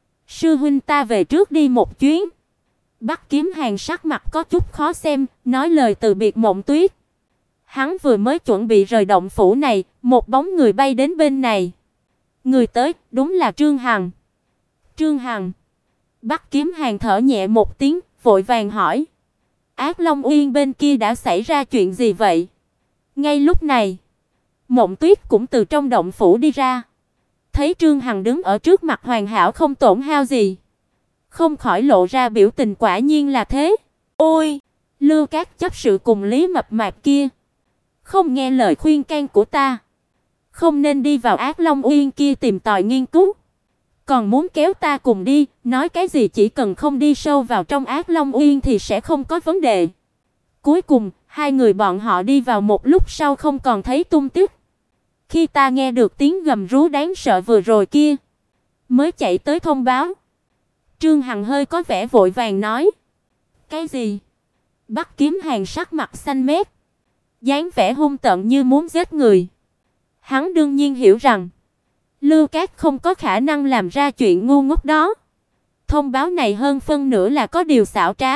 sư huynh ta về trước đi một chuyến." Bắc Kiếm Hàn sắc mặt có chút khó xem, nói lời từ biệt Mộng Tuyết. Hắn vừa mới chuẩn bị rời động phủ này, một bóng người bay đến bên này. Người tới, đúng là Trương Hằng. "Trương Hằng?" Bắc Kiếm Hàn thở nhẹ một tiếng, vội vàng hỏi: "Ác Long Uyên bên kia đã xảy ra chuyện gì vậy?" Ngay lúc này, Mộng Tuyết cũng từ trong động phủ đi ra. Thấy Trương Hằng đứng ở trước mặt hoàn hảo không tổn hao gì, không khỏi lộ ra biểu tình quả nhiên là thế. "Ôi, Lưu Cát chấp sự cùng Lý Mập Mạp kia, không nghe lời khuyên can của ta, không nên đi vào Ác Long Uyên kia tìm tòi nghiên cứu, còn muốn kéo ta cùng đi, nói cái gì chỉ cần không đi sâu vào trong Ác Long Uyên thì sẽ không có vấn đề." Cuối cùng, hai người bọn họ đi vào một lúc sau không còn thấy tung tích. Khi ta nghe được tiếng gầm rú đáng sợ vừa rồi kia, mới chạy tới thông báo. Trương Hằng hơi có vẻ vội vàng nói: "Cái gì?" Bắc Kiếm Hàn sắc mặt xanh mét, dáng vẻ hung tợn như muốn giết người. Hắn đương nhiên hiểu rằng Lưu Cát không có khả năng làm ra chuyện ngu ngốc đó. Thông báo này hơn phân nửa là có điều xảo trá.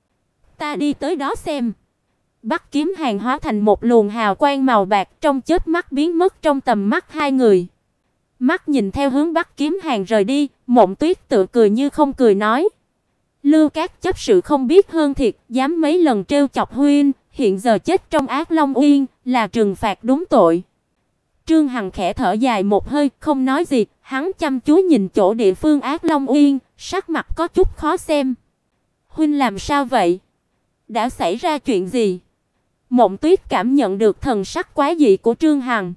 "Ta đi tới đó xem." Bắc Kiếm Hàn hóa thành một luồng hào quang màu bạc, trong chớp mắt biến mất trong tầm mắt hai người. Mắt nhìn theo hướng Bắc Kiếm Hàn rời đi, Mộng Tuyết tự cười như không cười nói: "Lưu Cát chấp sự không biết hơn thiệt, dám mấy lần trêu chọc huynh, hiện giờ chết trong Ác Long Uyên là trừng phạt đúng tội." Trương Hằng khẽ thở dài một hơi, không nói gì, hắn chăm chú nhìn chỗ địa phương Ác Long Uyên, sắc mặt có chút khó xem. "Huynh làm sao vậy? Đã xảy ra chuyện gì?" Mộng Tuyết cảm nhận được thần sắc quái dị của Trương Hằng.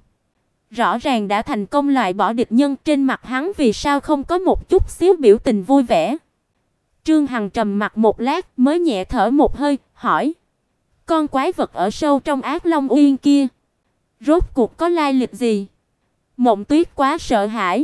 Rõ ràng đã thành công loại bỏ địch nhân, trên mặt hắn vì sao không có một chút xíu biểu tình vui vẻ. Trương Hằng trầm mặt một lát mới nhẹ thở một hơi, hỏi: "Con quái vật ở sâu trong Ác Long Uyên kia, rốt cuộc có lai lịch gì?" Mộng Tuyết quá sợ hãi.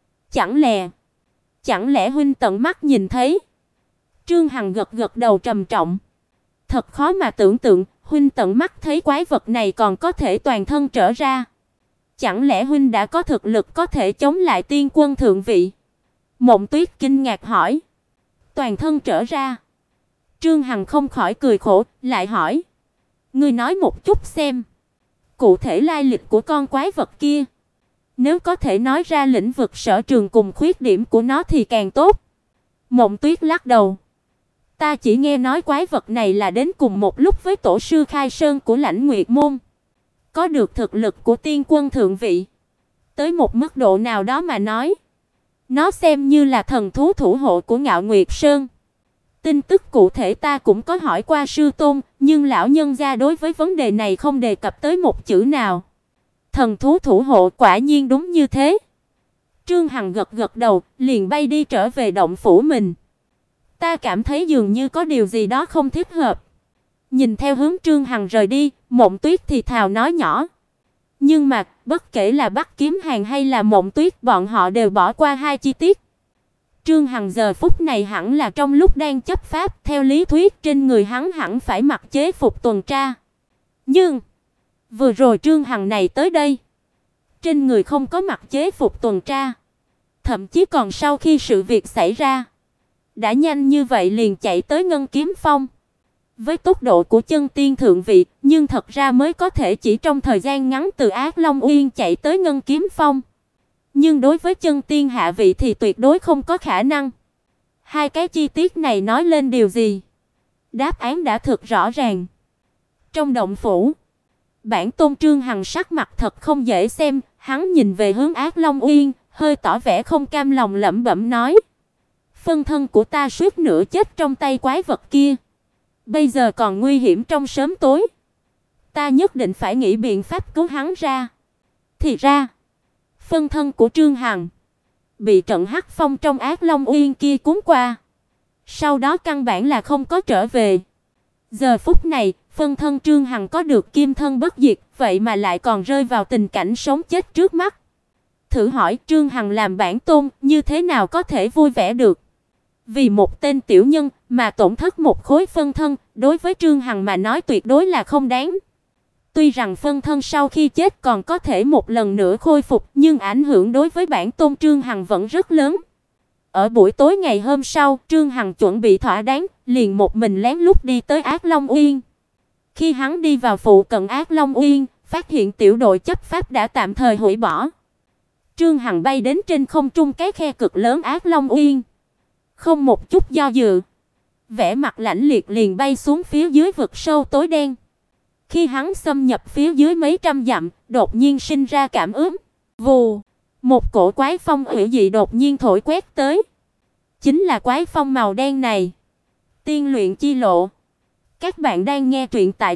Chẳng lẽ huynh tận mắt nhìn thấy?" Trương Hằng gật gật đầu trầm trọng. "Thật khó mà tưởng tượng, huynh tận mắt thấy quái vật này còn có thể toàn thân trở ra. Chẳng lẽ huynh đã có thực lực có thể chống lại tiên quân thượng vị?" Mộng Tuyết kinh ngạc hỏi. "Toàn thân trở ra?" Trương Hằng không khỏi cười khổ, lại hỏi: "Ngươi nói một chút xem, cụ thể lai lịch của con quái vật kia, nếu có thể nói ra lĩnh vực sở trường cùng khuyết điểm của nó thì càng tốt." Mộng Tuyết lắc đầu: "Ta chỉ nghe nói quái vật này là đến cùng một lúc với tổ sư Khai Sơn của Lãnh Nguyệt môn, có được thực lực của tiên quân thượng vị. Tới một mức độ nào đó mà nói, nó xem như là thần thú thủ hộ của Ngạo Nguyệt Sơn. Tin tức cụ thể ta cũng có hỏi qua sư tôn, nhưng lão nhân gia đối với vấn đề này không đề cập tới một chữ nào." Thần thú thủ hộ, quả nhiên đúng như thế. Trương Hằng gật gật đầu, liền bay đi trở về động phủ mình. Ta cảm thấy dường như có điều gì đó không thích hợp. Nhìn theo hướng Trương Hằng rời đi, Mộng Tuyết thì thào nói nhỏ. Nhưng mà, bất kể là Bắc Kiếm Hàn hay là Mộng Tuyết, bọn họ đều bỏ qua hai chi tiết. Trương Hằng giờ phút này hẳn là trong lúc đang chấp pháp, theo lý thuyết trên người hắn hẳn phải mặc chế phục tuần tra. Nhưng vừa rồi Trương Hằng này tới đây, trên người không có mặc chế phục tuần tra, thậm chí còn sau khi sự việc xảy ra, đã nhanh như vậy liền chạy tới Ngân Kiếm Phong. Với tốc độ của chân tiên thượng vị, nhưng thật ra mới có thể chỉ trong thời gian ngắn từ Ác Long Uyên chạy tới Ngân Kiếm Phong. Nhưng đối với chân tiên hạ vị thì tuyệt đối không có khả năng. Hai cái chi tiết này nói lên điều gì? Đáp án đã thực rõ ràng. Trong động phủ, Bản Tôn Trương Hằng sắc mặt thật không dễ xem, hắn nhìn về hướng Ác Long Uyên, hơi tỏ vẻ không cam lòng lẩm bẩm nói: "Phân thân của ta suýt nữa chết trong tay quái vật kia, bây giờ còn nguy hiểm trong sớm tối, ta nhất định phải nghĩ biện pháp cứu hắn ra." Thì ra, phân thân của Trương Hằng bị trận hắc phong trong Ác Long Uyên kia cuốn qua, sau đó căn bản là không có trở về. Giờ phút này, phân thân Trương Hằng có được kim thân bất diệt, vậy mà lại còn rơi vào tình cảnh sống chết trước mắt. Thử hỏi Trương Hằng làm bản tôn, như thế nào có thể vui vẻ được? Vì một tên tiểu nhân mà tổn thất một khối phân thân, đối với Trương Hằng mà nói tuyệt đối là không đáng. Tuy rằng phân thân sau khi chết còn có thể một lần nữa khôi phục, nhưng ảnh hưởng đối với bản tôn Trương Hằng vẫn rất lớn. Ở buổi tối ngày hôm sau, Trương Hằng chuẩn bị thỏa đáng, liền một mình lén lút đi tới Ác Long Uyên. Khi hắn đi vào phụ cận Ác Long Uyên, phát hiện tiểu đội chấp pháp đã tạm thời hủy bỏ. Trương Hằng bay đến trên không trung cái khe cực lớn Ác Long Uyên, không một chút do dự, vẻ mặt lãnh liệt liền bay xuống phía dưới vực sâu tối đen. Khi hắn xâm nhập phía dưới mấy trăm dặm, đột nhiên sinh ra cảm ứng. Vù, một cổ quái phong hủy dị đột nhiên thổi quét tới. Chính là quái phong màu đen này. Tiên luyện chi lộ. Các bạn đang nghe truyện tại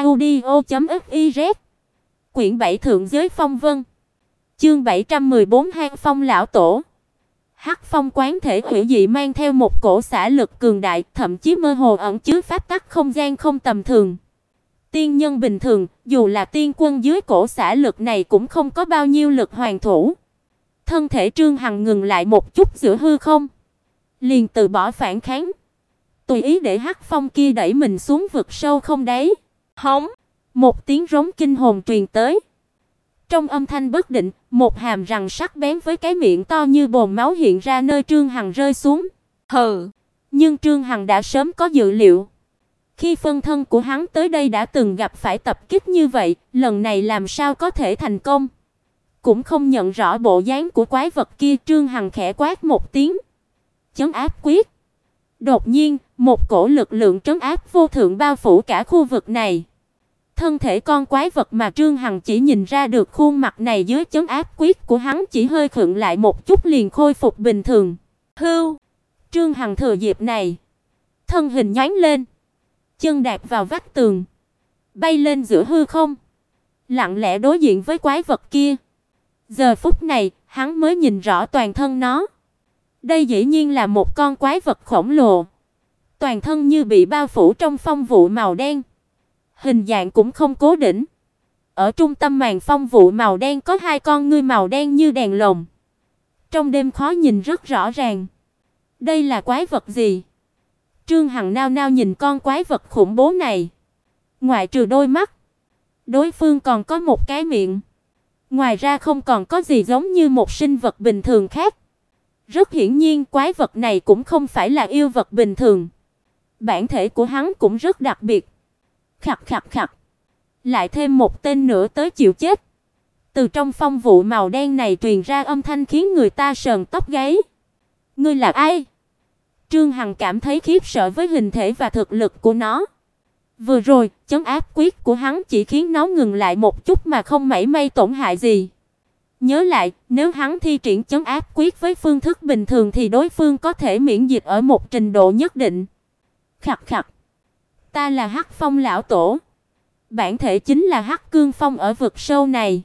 truyệnaudio.fiz. Quyển 7 Thượng giới phong vân. Chương 714 Hang Phong lão tổ. Hắc phong quán thể hủy dị mang theo một cổ xả lực cường đại, thậm chí mơ hồ ẩn chứa pháp tắc không gian không tầm thường. Tiên nhân bình thường, dù là tiên quân dưới cổ xả lực này cũng không có bao nhiêu lực hoàn thủ. Thân thể Trương Hằng ngừng lại một chút giữa hư không, liền từ bỏ phản kháng, tùy ý để hắc phong kia đẩy mình xuống vực sâu không đáy. Hống, một tiếng rống kinh hồn truyền tới. Trong âm thanh bất định, một hàm răng sắc bén với cái miệng to như bồn máu hiện ra nơi Trương Hằng rơi xuống. Hừ, nhưng Trương Hằng đã sớm có dự liệu. Khi phân thân của hắn tới đây đã từng gặp phải tập kích như vậy, lần này làm sao có thể thành công? Cũng không nhận rõ bộ dáng của quái vật kia, Trương Hằng khẽ quát một tiếng. Trấn áp quyết. Đột nhiên, một cổ lực lượng trấn áp vô thượng bao phủ cả khu vực này. Thân thể con quái vật mà Trương Hằng chỉ nhìn ra được khuôn mặt này dưới trấn áp quyết của hắn chỉ hơi khựng lại một chút liền khôi phục bình thường. Hưu, Trương Hằng thừa dịp này, thân hình nhoáng lên, chân đạp vào vách tường, bay lên giữa hư không, lặng lẽ đối diện với quái vật kia. Giờ phút này, hắn mới nhìn rõ toàn thân nó. Đây dĩ nhiên là một con quái vật khổng lồ, toàn thân như bị bao phủ trong phong vụ màu đen, hình dạng cũng không cố định. Ở trung tâm màn phong vụ màu đen có hai con ngươi màu đen như đèn lồng, trong đêm khó nhìn rất rõ ràng. Đây là quái vật gì? Trương Hằng nao nao nhìn con quái vật khủng bố này. Ngoại trừ đôi mắt, đối phương còn có một cái miệng. Ngoài ra không còn có gì giống như một sinh vật bình thường khác. Rất hiển nhiên quái vật này cũng không phải là yêu vật bình thường. Bản thể của hắn cũng rất đặc biệt. Khặt khặt khặt. Lại thêm một tên nữa tới chịu chết. Từ trong phong vụ màu đen này truyền ra âm thanh khiến người ta sờn tóc gáy. Ngươi là ai? Trương Hằng cảm thấy khiếp sợ với hình thể và thực lực của nó. Vừa rồi, trấn áp quyết của hắn chỉ khiến nó ngừng lại một chút mà không mảy may tổn hại gì. Nhớ lại, nếu hắn thi triển trấn áp quyết với phương thức bình thường thì đối phương có thể miễn dịch ở một trình độ nhất định. Khặt khặt. Ta là Hắc Phong lão tổ. Bản thể chính là Hắc Cương Phong ở vực sâu này.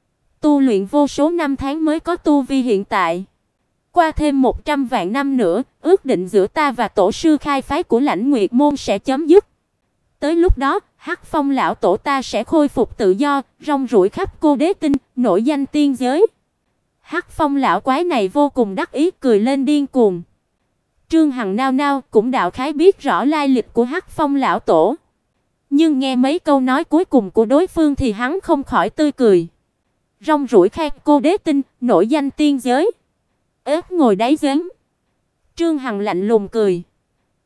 Tu luyện vô số năm tháng mới có tu vi hiện tại. Qua thêm 100 vạn năm nữa, ước định giữa ta và tổ sư khai phái của Lãnh Nguyệt môn sẽ chấm dứt. Tới lúc đó, Hắc Phong lão tổ ta sẽ khôi phục tự do, rong ruổi khắp Cô Đế Tinh, nổi danh tiên giới. Hắc Phong lão quái này vô cùng đắc ý, cười lên điên cuồng. Trương Hằng nao nao cũng đạo khái biết rõ lai lịch của Hắc Phong lão tổ. Nhưng nghe mấy câu nói cuối cùng của đối phương thì hắn không khỏi tươi cười. Rong ruổi khắp Cô Đế Tinh, nổi danh tiên giới. Ếch ngồi đáy giếng. Trương Hằng lạnh lùng cười.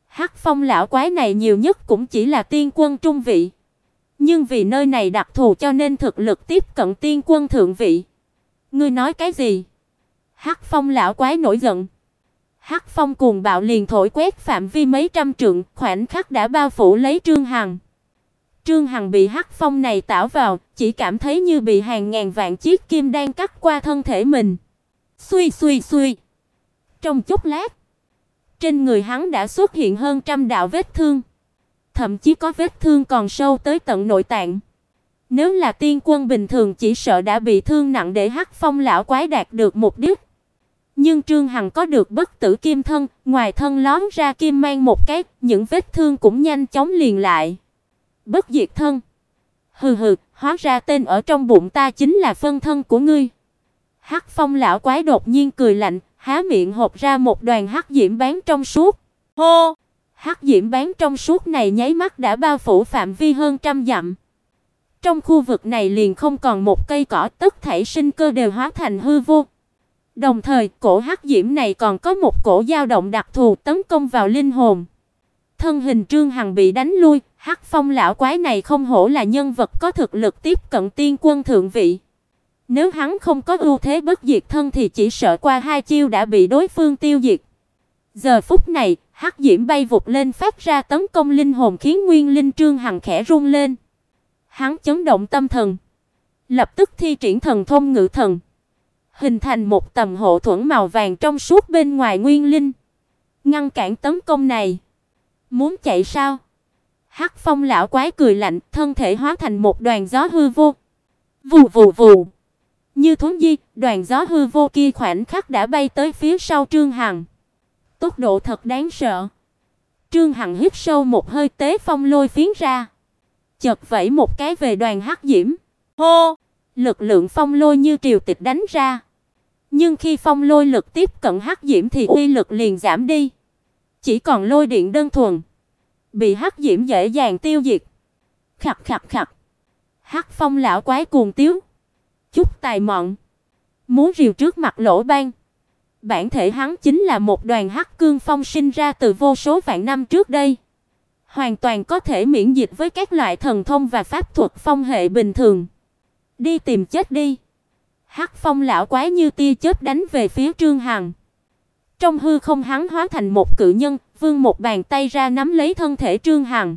Hắc Phong lão quái này nhiều nhất cũng chỉ là tiên quân trung vị, nhưng vì nơi này đặc thù cho nên thực lực tiếp cận tiên quân thượng vị. Ngươi nói cái gì? Hắc Phong lão quái nổi giận. Hắc Phong cuồng bạo liền thổi quét phạm vi mấy trăm trượng, khoảnh khắc đã bao phủ lấy Trương Hằng. Trương Hằng bị Hắc Phong này tảo vào, chỉ cảm thấy như bị hàng ngàn vạn chiếc kim đan cắt qua thân thể mình. Xuy xuy xuy. Trong chốc lát, trên người hắn đã xuất hiện hơn trăm đạo vết thương, thậm chí có vết thương còn sâu tới tận nội tạng. Nếu là tiên quân bình thường chỉ sợ đã bị thương nặng để Hắc Phong lão quái đạt được mục đích. Nhưng Trương Hằng có được bất tử kim thân, ngoài thân lóm ra kim mang một cái, những vết thương cũng nhanh chóng liền lại. Bất diệt thân. Hừ hừ, hóa ra tên ở trong bụng ta chính là phân thân của ngươi. Hắc Phong lão quái đột nhiên cười lạnh, há miệng hộc ra một đoàn hắc diễm bán trong suốt. Hô! Hắc diễm bán trong suốt này nháy mắt đã bao phủ phạm vi hơn trăm dặm. Trong khu vực này liền không còn một cây cỏ, tất thảy sinh cơ đều hóa thành hư vô. Đồng thời, cổ hắc diễm này còn có một cổ dao động đặc thù tấn công vào linh hồn. Thân hình Trương Hằng bị đánh lui, Hắc Phong lão quái này không hổ là nhân vật có thực lực tiếp cận tiên quân thượng vị. Nếu hắn không có ưu thế bất diệt thân thì chỉ sợ qua hai chiêu đã bị đối phương tiêu diệt. Giờ phút này, hắc diễm bay vụt lên phát ra tấn công linh hồn khiến nguyên linh Trương Hằng khẽ run lên. Hắn chấn động tâm thần, lập tức thi triển thần thông ngự thần, hình thành một tầm hộ thuẫn màu vàng trong suốt bên ngoài nguyên linh, ngăn cản tấn công này. Muốn chạy sao? Hắc Phong lão quái cười lạnh, thân thể hóa thành một đoàn gió hư vô. Vù vù vù. Như thuấn di, đoàn gió hư vô kia khoảnh khắc đã bay tới phía sau Trương Hằng. Tốc độ thật đáng sợ. Trương Hằng hít sâu một hơi, tế phong lôi phiến ra, chợt vẫy một cái về đoàn hắc diễm. Hô! Lực lượng phong lôi như triều tịch đánh ra. Nhưng khi phong lôi lực tiếp cận hắc diễm thì uy lực liền giảm đi, chỉ còn lôi điện đơn thuần, bị hắc diễm dễ dàng tiêu diệt. Khặt khặt khặt. Hắc Phong lão quái cuồng tiếu. Chút tài mọn, muốn rìu trước mặt lỗ ban. Bản thể hắn chính là một đoàn hắc cương phong sinh ra từ vô số vạn năm trước đây, hoàn toàn có thể miễn dịch với các loại thần thông và pháp thuật phong hệ bình thường. Đi tìm chết đi. Hắc Phong lão quái như tia chớp đánh về phía Trương Hằng. Trong hư không hắn hóa thành một cự nhân, vươn một bàn tay ra nắm lấy thân thể Trương Hằng,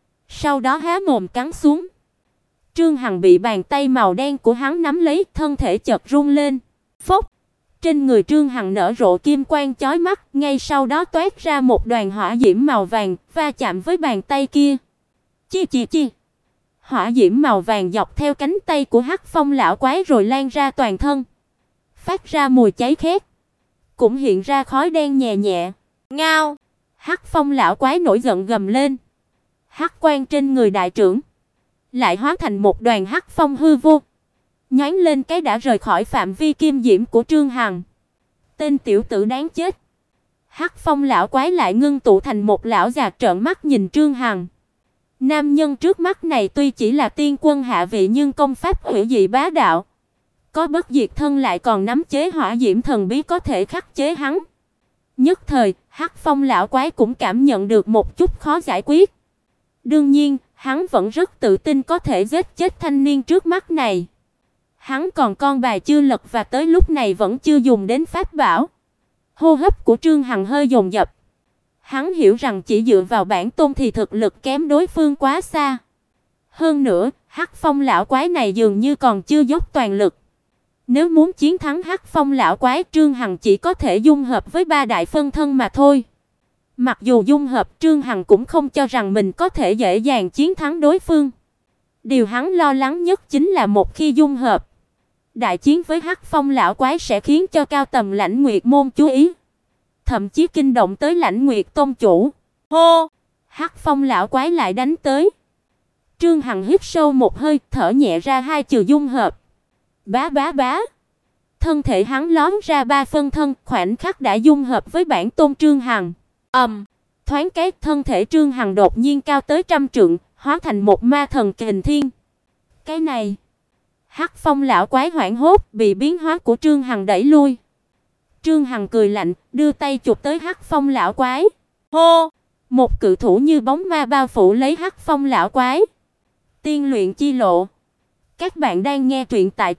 sau đó há mồm cắn xuống. Trương Hằng bị bàn tay màu đen của hắn nắm lấy, thân thể chợt rung lên. Phốc! Trên người Trương Hằng nở rộ kim quang chói mắt, ngay sau đó toát ra một đoàn hỏa diễm màu vàng, va chạm với bàn tay kia. Chi chi chi! Hỏa diễm màu vàng dọc theo cánh tay của Hắc Phong lão quái rồi lan ra toàn thân, phát ra mùi cháy khét, cũng hiện ra khói đen nhẹ nhẹ. Ngao! Hắc Phong lão quái nổi giận gầm lên. Hắc quang trên người đại trưởng lại hóa thành một đoàn hắc phong hư vô, nhoáng lên cái đã rời khỏi phạm vi kim diễm của Trương Hằng. Tên tiểu tử đáng chết. Hắc Phong lão quái lại ngưng tụ thành một lão già trợn mắt nhìn Trương Hằng. Nam nhân trước mắt này tuy chỉ là tiên quân hạ vị nhưng công pháp hủy dị bá đạo, có bất diệt thân lại còn nắm chế hỏa diễm thần bí có thể khắc chế hắn. Nhất thời, Hắc Phong lão quái cũng cảm nhận được một chút khó giải quyết. Đương nhiên, hắn vẫn rất tự tin có thể giết chết thanh niên trước mắt này. Hắn còn con bài chưa lật và tới lúc này vẫn chưa dùng đến pháp bảo. Hô hấp của Trương Hằng hơi dồn dập. Hắn hiểu rằng chỉ dựa vào bản tôn thì thực lực kém đối phương quá xa. Hơn nữa, Hắc Phong lão quái này dường như còn chưa dốc toàn lực. Nếu muốn chiến thắng Hắc Phong lão quái, Trương Hằng chỉ có thể dung hợp với ba đại phân thân mà thôi. Mặc dù dung hợp, Trương Hằng cũng không cho rằng mình có thể dễ dàng chiến thắng đối phương. Điều hắn lo lắng nhất chính là một khi dung hợp, đại chiến với Hắc Phong lão quái sẽ khiến cho cao tầm Lãnh Nguyệt môn chú ý, thậm chí kinh động tới Lãnh Nguyệt tôn chủ. Hô! Hắc Phong lão quái lại đánh tới. Trương Hằng hít sâu một hơi, thở nhẹ ra hai chữ dung hợp. Bá bá bá. Thân thể hắn lóm ra ba phân thân, khoảnh khắc đã dung hợp với bản tôn Trương Hằng. Thoáng cái, thân thể Trương Hằng đột nhiên cao tới trăm trượng, hóa thành một ma thần kình thiên. Cái này, Hắc Phong lão quái hoảng hốt, bị biến hóa của Trương Hằng đẩy lui. Trương Hằng cười lạnh, đưa tay chụp tới Hắc Phong lão quái. Hô! Một cự thủ như bóng ma bao phủ lấy Hắc Phong lão quái. Tiên luyện chi lộ. Các bạn đang nghe truyện tại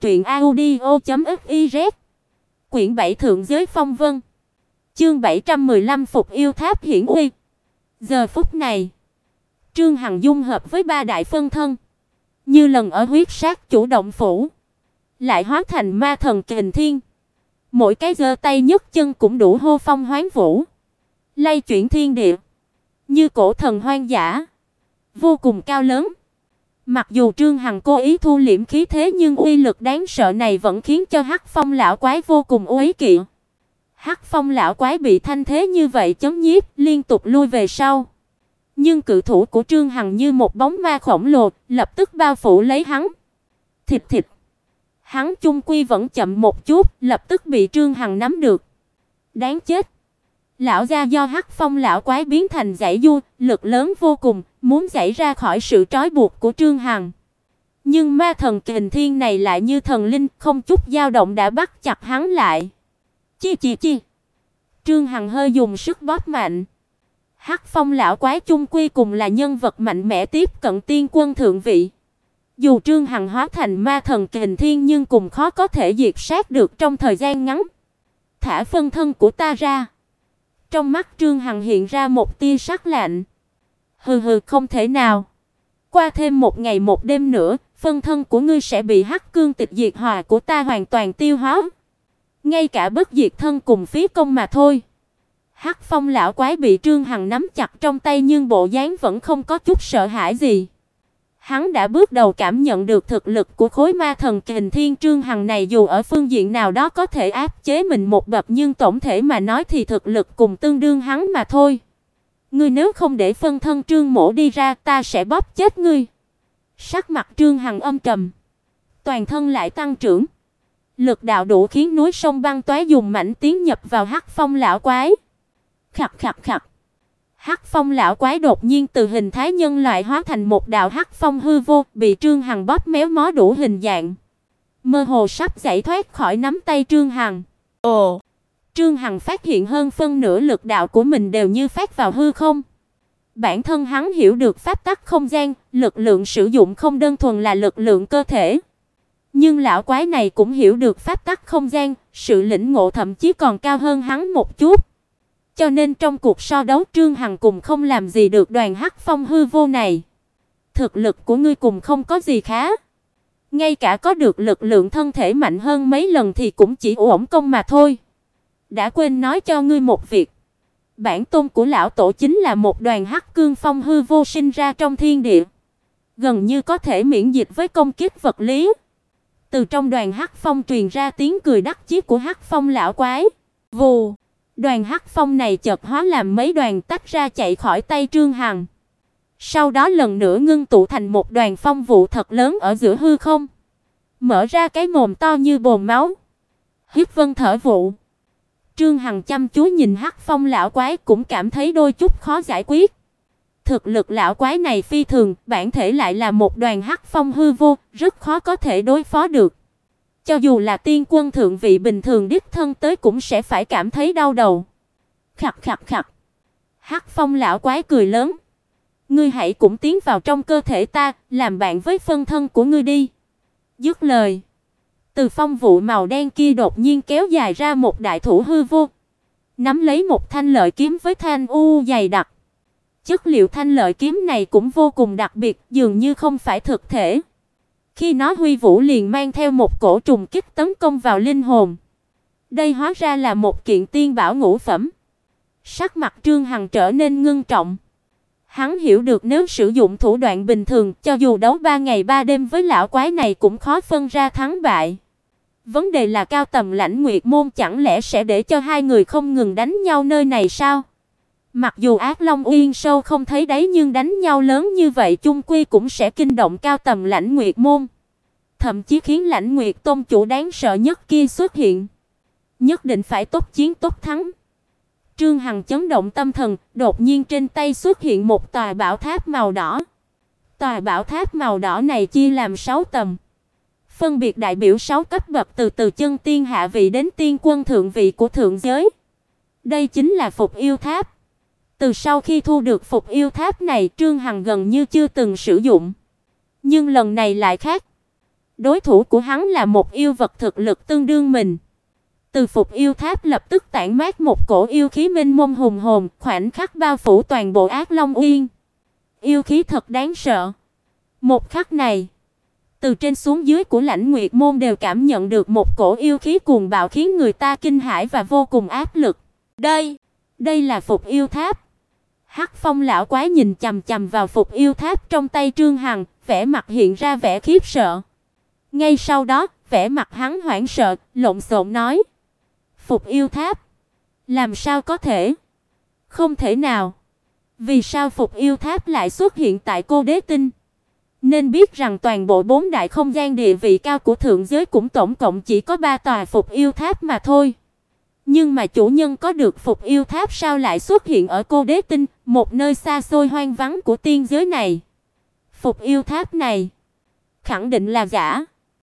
truyệnaudio.fiz. Quyển 7 Thượng giới phong vân. Chương 715 Phục yêu tháp hiển uy. Giờ phút này, Trương Hằng dung hợp với ba đại phân thân, như lần ở huyết sát chủ động phủ, lại hóa thành ma thần kình thiên. Mỗi cái giơ tay nhấc chân cũng đủ hô phong hoán vũ, lay chuyển thiên địa, như cổ thần hoang dã, vô cùng cao lớn. Mặc dù Trương Hằng cố ý thu liễm khí thế, nhưng uy lực đáng sợ này vẫn khiến cho Hắc Phong lão quái vô cùng uế kỵ. Hắc Phong lão quái bị thanh thế như vậy chấn nhiếp, liên tục lui về sau. Nhưng cự thủ của Trương Hằng như một bóng ma khổng lồ, lập tức bao phủ lấy hắn. Thịt thịt. Hắn chung quy vẫn chậm một chút, lập tức bị Trương Hằng nắm được. Đáng chết. Lão gia do Hắc Phong lão quái biến thành dãy du, lực lớn vô cùng, muốn giãy ra khỏi sự trói buộc của Trương Hằng. Nhưng ma thần kình thiên này lại như thần linh, không chút dao động đã bắt chặt hắn lại. Chi chi chi. Trương Hằng hơi dùng sức bóp mạnh. Hắc Phong lão quái chung quy cùng là nhân vật mạnh mẽ tiếp cận tiên quân thượng vị. Dù Trương Hằng hóa thành ma thần kình thiên nhưng cũng khó có thể diệt sát được trong thời gian ngắn. Thả phân thân của ta ra. Trong mắt Trương Hằng hiện ra một tia sắc lạnh. Hừ hừ, không thể nào. Qua thêm một ngày một đêm nữa, phân thân của ngươi sẽ bị Hắc Cương Tịch Diệt Hỏa của ta hoàn toàn tiêu hóa. Ngay cả bất diệt thân cùng phí công mà thôi. Hắc Phong lão quái bị Trương Hằng nắm chặt trong tay nhưng bộ dáng vẫn không có chút sợ hãi gì. Hắn đã bước đầu cảm nhận được thực lực của khối ma thần kình thiên Trương Hằng này, dù ở phương diện nào đó có thể áp chế mình một bậc nhưng tổng thể mà nói thì thực lực cùng tương đương hắn mà thôi. Ngươi nếu không để phân thân Trương Mỗ đi ra, ta sẽ bóp chết ngươi. Sắc mặt Trương Hằng âm trầm, toàn thân lại tăng trưởng. Lực đạo đủ khiến núi sông băng toái, dùng mãnh tiến nhập vào Hắc Phong lão quái. Khặt khặt khặt. Hắc Phong lão quái đột nhiên từ hình thái nhân loại hóa thành một đạo hắc phong hư vô, bị Trương Hằng bóp méo mó đủ hình dạng, mơ hồ sắp giải thoát khỏi nắm tay Trương Hằng. Ồ, Trương Hằng phát hiện hơn phân nửa lực đạo của mình đều như phát vào hư không. Bản thân hắn hiểu được pháp tắc không gian, lực lượng sử dụng không đơn thuần là lực lượng cơ thể. Nhưng lão quái này cũng hiểu được pháp tắc không gian, sự lĩnh ngộ thậm chí còn cao hơn hắn một chút. Cho nên trong cuộc so đấu Trương Hằng cùng không làm gì được đoàn Hắc Phong hư vô này. Thực lực của ngươi cùng không có gì khá. Ngay cả có được lực lượng thân thể mạnh hơn mấy lần thì cũng chỉ uổng công mà thôi. Đã quên nói cho ngươi một việc. Bản tôn của lão tổ chính là một đoàn Hắc Cương Phong hư vô sinh ra trong thiên địa. Gần như có thể miễn dịch với công kích vật lý. Từ trong đoàn Hắc Phong truyền ra tiếng cười đắc chí của Hắc Phong lão quái. Vù. Đoàn Hắc Phong này chợt hóa làm mấy đoàn tách ra chạy khỏi tay Trương Hằng. Sau đó lần nữa ngưng tụ thành một đoàn phong vụ thật lớn ở giữa hư không. Mở ra cái mồm to như bồn máu. Hít vân thở vụ. Trương Hằng chăm chú nhìn Hắc Phong lão quái cũng cảm thấy đôi chút khó giải quyết. Thực lực lão quái này phi thường, bản thể lại là một đoàn Hắc Phong hư vô, rất khó có thể đối phó được. Cho dù là tiên quân thượng vị bình thường đích thân tới cũng sẽ phải cảm thấy đau đầu. Khặt khặt khặt. Hắc Phong lão quái cười lớn. Ngươi hãy cũng tiến vào trong cơ thể ta, làm bạn với phân thân của ngươi đi. Dứt lời, từ phong vụ màu đen kia đột nhiên kéo dài ra một đại thủ hư vô, nắm lấy một thanh lợi kiếm với thanh u dày đặc. Chất liệu thanh lợi kiếm này cũng vô cùng đặc biệt, dường như không phải thực thể. Khi nó huy vũ liền mang theo một cổ trùng kích tấn công vào linh hồn. Đây hóa ra là một kiện tiên bảo ngũ phẩm. Sắc mặt Trương Hằng trở nên ngưng trọng. Hắn hiểu được nếu sử dụng thủ đoạn bình thường, cho dù đấu 3 ngày 3 đêm với lão quái này cũng khó phân ra thắng bại. Vấn đề là cao tầm Lãnh Nguyệt môn chẳng lẽ sẽ để cho hai người không ngừng đánh nhau nơi này sao? Mặc dù Ác Long Uyên sâu không thấy đáy nhưng đánh nhau lớn như vậy chung quy cũng sẽ kinh động cao tầm Lãnh Nguyệt môn. Thậm chí khiến Lãnh Nguyệt tôn chủ đáng sợ nhất kia xuất hiện. Nhất định phải tốt chiến tốt thắng. Trương Hằng chấn động tâm thần, đột nhiên trên tay xuất hiện một tòa bảo tháp màu đỏ. Tòa bảo tháp màu đỏ này chia làm 6 tầng, phân biệt đại biểu 6 cấp bậc từ chân tiên hạ vị đến tiên quân thượng vị của thượng giới. Đây chính là Phục yêu tháp. Từ sau khi thu được Phục Yêu Tháp này, Trương Hằng gần như chưa từng sử dụng, nhưng lần này lại khác. Đối thủ của hắn là một yêu vật thực lực tương đương mình. Từ Phục Yêu Tháp lập tức tản mát một cổ yêu khí mênh mông hùng hồn, khoảnh khắc bao phủ toàn bộ Ác Long Uyên. Yêu khí thật đáng sợ. Một khắc này, từ trên xuống dưới của Lãnh Nguyệt môn đều cảm nhận được một cổ yêu khí cuồng bạo khiến người ta kinh hãi và vô cùng áp lực. Đây là Phục Yêu Tháp. Hắc Phong lão quái nhìn chằm chằm vào Phục Yêu Tháp trong tay Trương Hằng, vẻ mặt hiện ra vẻ khiếp sợ. Ngay sau đó, vẻ mặt hắn hoảng sợ, lộn xộn nói: "Phục Yêu Tháp? Làm sao có thể? Không thể nào. Vì sao Phục Yêu Tháp lại xuất hiện tại Cô Đế Tinh?" Nên biết rằng toàn bộ 4 đại không gian địa vị cao của thượng giới cũng tổng cộng chỉ có 3 tòa Phục Yêu Tháp mà thôi. Nhưng mà chủ nhân có được Phục Yêu Tháp sao lại xuất hiện ở Cô Đế Tinh, một nơi xa xôi hoang vắng của tiên giới này? Phục Yêu Tháp này khẳng định là giả.